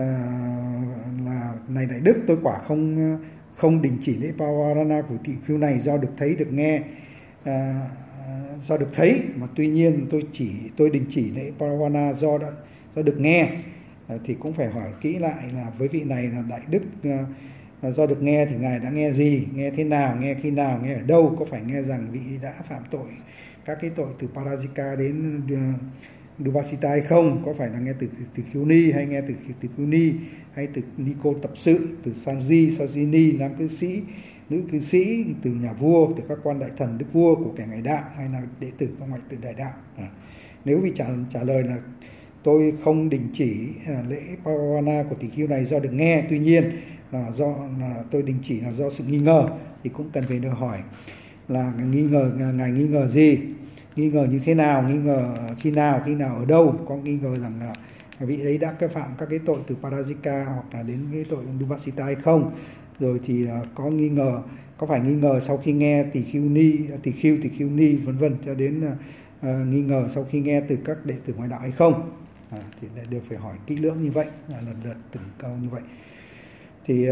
là này Đại Đức, tôi quả không không đình chỉ lễ Parawana của tỳ khưu này do được thấy, được nghe, à, do được thấy, mà tuy nhiên tôi chỉ tôi đình chỉ lễ Parawana do đã do được nghe, à, thì cũng phải hỏi kỹ lại là với vị này là Đại Đức, à, do được nghe thì ngài đã nghe gì, nghe thế nào, nghe khi nào, nghe ở đâu? Có phải nghe rằng vị đã phạm tội các cái tội từ Parajika đến uh, Dubasita hay không? Có phải là nghe từ từ khiếu ni, hay nghe từ từ khiếu ni, hay từ Nico tập sự, từ Sanji, Sajini, nam cư sĩ, nữ cư sĩ, từ nhà vua, từ các quan đại thần, đức vua, của kẻ ngoại đạo, hay là đệ tử của ngoại tử đại đạo? À, nếu vị trả, trả lời là tôi không đình chỉ uh, lễ Parawana của tỷ khưu này do được nghe, tuy nhiên là do là tôi đình chỉ là do sự nghi ngờ, thì cũng cần phải được hỏi là nghi ngờ ngài nghi ngờ gì, nghi ngờ như thế nào, nghi ngờ khi nào, khi nào ở đâu? Có nghi ngờ rằng là vị ấy đã phạm các cái tội từ Parajika hoặc là đến cái tội Dubasita hay không? Rồi thì có nghi ngờ, có phải nghi ngờ sau khi nghe tỷ khưu ni, tỷ khưu, tỷ khưu ni vân vân, cho đến uh, nghi ngờ sau khi nghe từ các đệ tử ngoại đạo hay không? À, thì đều phải hỏi kỹ lưỡng như vậy, lần lượt từng câu như vậy. Thì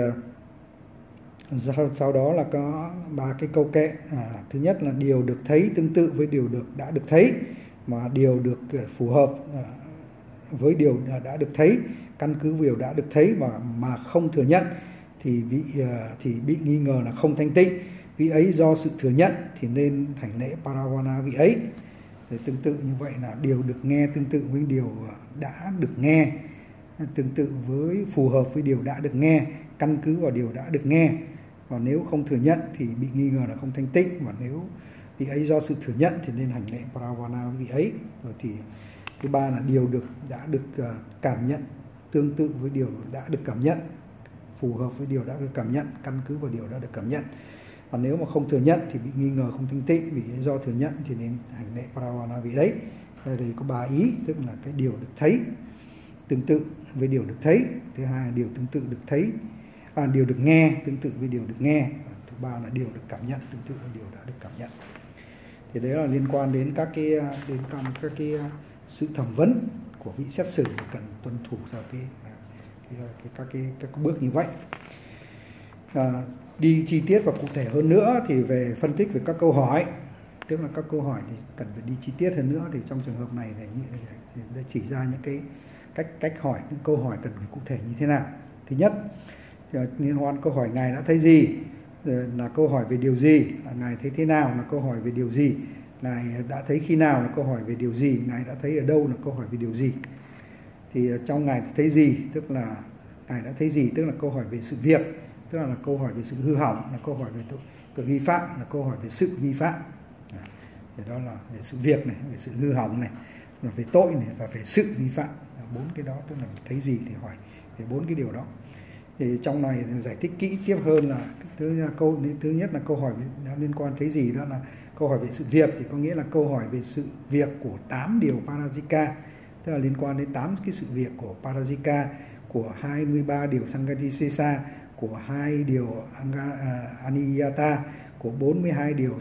uh, sau, sau đó là có ba cái câu kệ. À, thứ nhất là điều được thấy tương tự với điều được đã được thấy, mà điều được phù hợp uh, với điều đã được thấy, căn cứ điều đã được thấy mà mà không thừa nhận thì bị uh, thì bị nghi ngờ là không thanh tịnh. Vị ấy do sự thừa nhận thì nên thành lễ Parawana vị ấy. Thì tương tự như vậy là điều được nghe tương tự với điều đã được nghe, tương tự với phù hợp với điều đã được nghe, căn cứ vào điều đã được nghe. Và nếu không thừa nhận thì bị nghi ngờ là không thanh tịnh, và nếu vị ấy do sự thừa nhận thì nên hành lễ Parawana vị ấy. Rồi thì thứ ba là điều được đã được cảm nhận tương tự với điều đã được cảm nhận, phù hợp với điều đã được cảm nhận, căn cứ vào điều đã được cảm nhận. Và nếu mà không thừa nhận thì bị nghi ngờ không thanh tịnh, vì do thừa nhận thì nên hành lễ Parawana vị đấy. Đây có ba ý, tức là cái điều được thấy tương tự với điều được thấy, thứ hai là điều tương tự được thấy, à, điều được nghe tương tự với điều được nghe, và thứ ba là điều được cảm nhận tương tự với điều đã được cảm nhận. Thì đấy là liên quan đến các cái đến các cái sự thẩm vấn của vị xét xử, cần tuân thủ theo cái, cái, cái các cái các bước như vậy. À, đi chi tiết và cụ thể hơn nữa thì về phân tích về các câu hỏi, tức là các câu hỏi thì cần phải đi chi tiết hơn nữa. Thì trong trường hợp này thì, thì để chỉ ra những cái cách cách hỏi, những câu hỏi cần phải cụ thể như thế nào. Thứ nhất, liên quan câu hỏi ngài đã thấy gì, là câu hỏi về điều gì, là ngài thấy thế nào, là câu hỏi về điều gì, ngài đã thấy khi nào, là câu hỏi về điều gì, ngài đã thấy ở đâu, là câu hỏi về điều gì. Thì trong ngài thấy gì, tức là ngài đã thấy gì, tức là câu hỏi về sự việc, tức là, là câu hỏi về sự hư hỏng, là câu hỏi về tội, tội vi phạm, là câu hỏi về sự vi phạm. Thì đó là về sự việc này, về sự hư hỏng này, là về tội này, và về sự vi phạm. Bốn cái đó, tức là thấy gì thì hỏi về bốn cái điều đó. Thì trong này giải thích kỹ tiếp hơn là thứ, câu, thứ nhất là câu hỏi liên quan thấy gì, đó là câu hỏi về sự việc, thì có nghĩa là câu hỏi về sự việc của tám điều Parajika, tức là liên quan đến tám cái sự việc của Parajika, của hai mươi ba điều Sanghadisesa, của hai điều Aniyata, của bốn mươi hai điều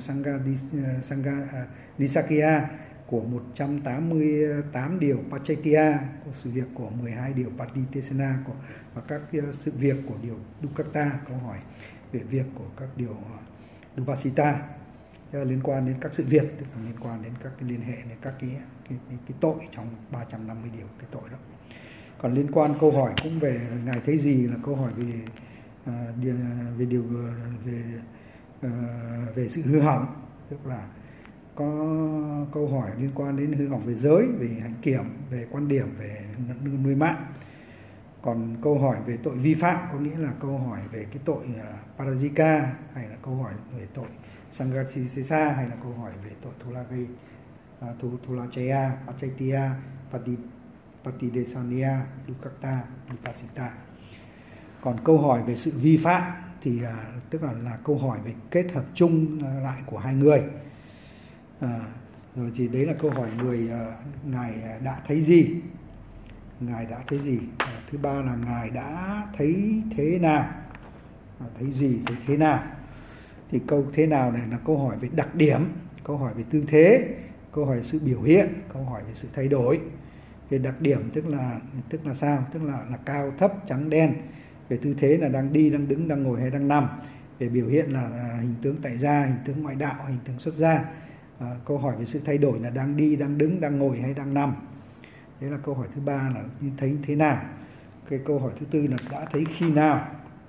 Sanghadisakya, của một trăm tám mươi tám điều Pachaitya, của sự việc của mười hai điều Patidesana, và các sự việc của điều Dukkata, câu hỏi về việc của các điều Dupasita. Tức là liên quan đến các sự việc, tức là liên quan đến các cái liên hệ đến các cái cái, cái, cái tội trong ba trăm năm mươi điều cái tội đó. Còn liên quan câu hỏi cũng về Ngài thấy gì là câu hỏi về uh, về điều về uh, về sự hư hỏng, tức là có câu hỏi liên quan đến hư hỏng về giới, về hạnh kiểm, về quan điểm về nuôi mạng. Còn câu hỏi về tội vi phạm có nghĩa là câu hỏi về cái tội uh, parajika, hay là câu hỏi về tội sanghasisa, hay là câu hỏi về tội thulagi, uh, thulachaya, pachaitia, pati patidesania, dukakta, dupasita. Còn câu hỏi về sự vi phạm thì uh, tức là là câu hỏi về kết hợp chung uh, lại của hai người. À, rồi thì đấy là câu hỏi người uh, Ngài đã thấy gì, Ngài đã thấy gì. À, thứ ba là Ngài đã thấy thế nào, à, thấy gì, thấy thế nào. Thì câu thế nào này là câu hỏi về đặc điểm, câu hỏi về tư thế, câu hỏi về sự biểu hiện, câu hỏi về sự thay đổi. Về đặc điểm tức là tức là sao? Tức là là cao thấp, trắng đen. Về tư thế là đang đi, đang đứng, đang ngồi hay đang nằm. Về biểu hiện là, là hình tướng tại gia, hình tướng ngoại đạo, hình tướng xuất gia. À, câu hỏi về sự thay đổi là đang đi, đang đứng, đang ngồi hay đang nằm. Đấy là câu hỏi thứ ba là thấy thế nào. Cái câu hỏi thứ tư là đã thấy khi nào.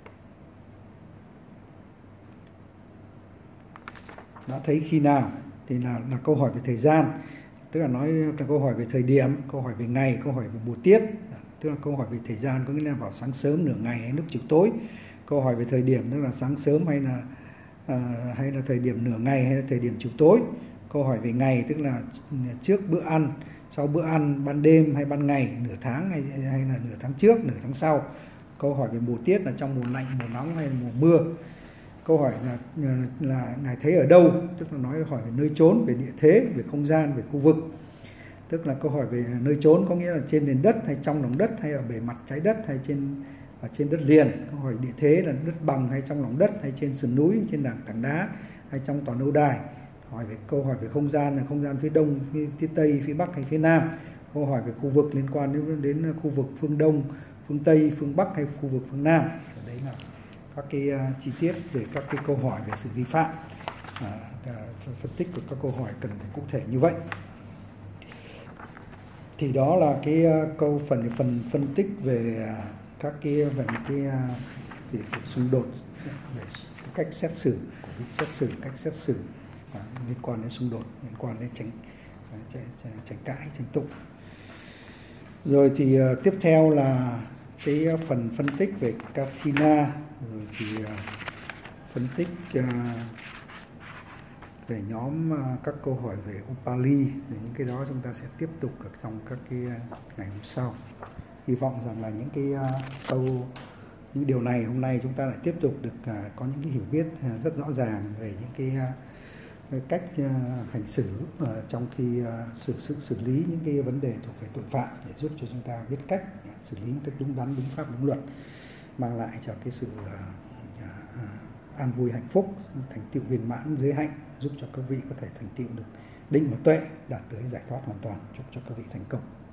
Đã thấy khi nào thì là là câu hỏi về thời gian, tức là nói là câu hỏi về thời điểm, câu hỏi về ngày, câu hỏi về mùa tiết. Tức là câu hỏi về thời gian có nghĩa là vào sáng sớm, nửa ngày hay lúc chiều tối. Câu hỏi về thời điểm tức là sáng sớm hay là à, hay là thời điểm nửa ngày hay là thời điểm chiều tối. Câu hỏi về ngày tức là trước bữa ăn, sau bữa ăn, ban đêm hay ban ngày, nửa tháng hay, hay là nửa tháng trước, nửa tháng sau. Câu hỏi về mùa tiết là trong mùa lạnh, mùa nóng hay là mùa mưa. Câu hỏi là là Ngài thấy ở đâu, tức là nói hỏi về nơi chốn, về địa thế, về không gian, về khu vực. Tức là câu hỏi về nơi chốn có nghĩa là trên nền đất hay trong lòng đất hay ở bề mặt trái đất hay trên ở trên đất liền. Câu hỏi địa thế là đất bằng hay trong lòng đất hay trên sườn núi, trên đàng tảng đá hay trong tòa lâu đài. Hỏi về câu hỏi về không gian là không gian phía đông, phía, phía tây, phía bắc hay phía nam. Câu hỏi về khu vực liên quan đến đến khu vực phương đông, phương tây, phương bắc hay khu vực phương nam. Đấy là các cái uh, chi tiết về các cái câu hỏi về sự vi phạm. À, phân tích của các câu hỏi cần phải cụ thể như vậy. Thì đó là cái uh, câu phần phần phân tích về uh, các cái về cái uh, về, về xung đột, về cách xét xử, xét xử cách xét xử uh, liên quan đến xung đột, liên quan đến tranh tranh, tranh cãi, tranh tụng. Rồi thì uh, tiếp theo là cái phần phân tích về Kathina, rồi thì uh, phân tích uh, về nhóm uh, các câu hỏi về Upali. Thì những cái đó chúng ta sẽ tiếp tục ở trong các cái uh, ngày hôm sau. Hy vọng rằng là những cái uh, câu những điều này hôm nay chúng ta lại tiếp tục được uh, có những cái hiểu biết uh, rất rõ ràng về những cái uh, cách uh, hành xử uh, trong khi uh, xử sự xử lý những cái vấn đề thuộc về tội phạm, để giúp cho chúng ta biết cách uh, xử lý một cách đúng đắn, đúng pháp, đúng luật, mang lại cho cái sự uh, uh, an vui, hạnh phúc, thành tựu viên mãn giới hạnh, giúp cho các vị có thể thành tựu được định và tuệ, đạt tới giải thoát hoàn toàn. Chúc cho các vị thành công.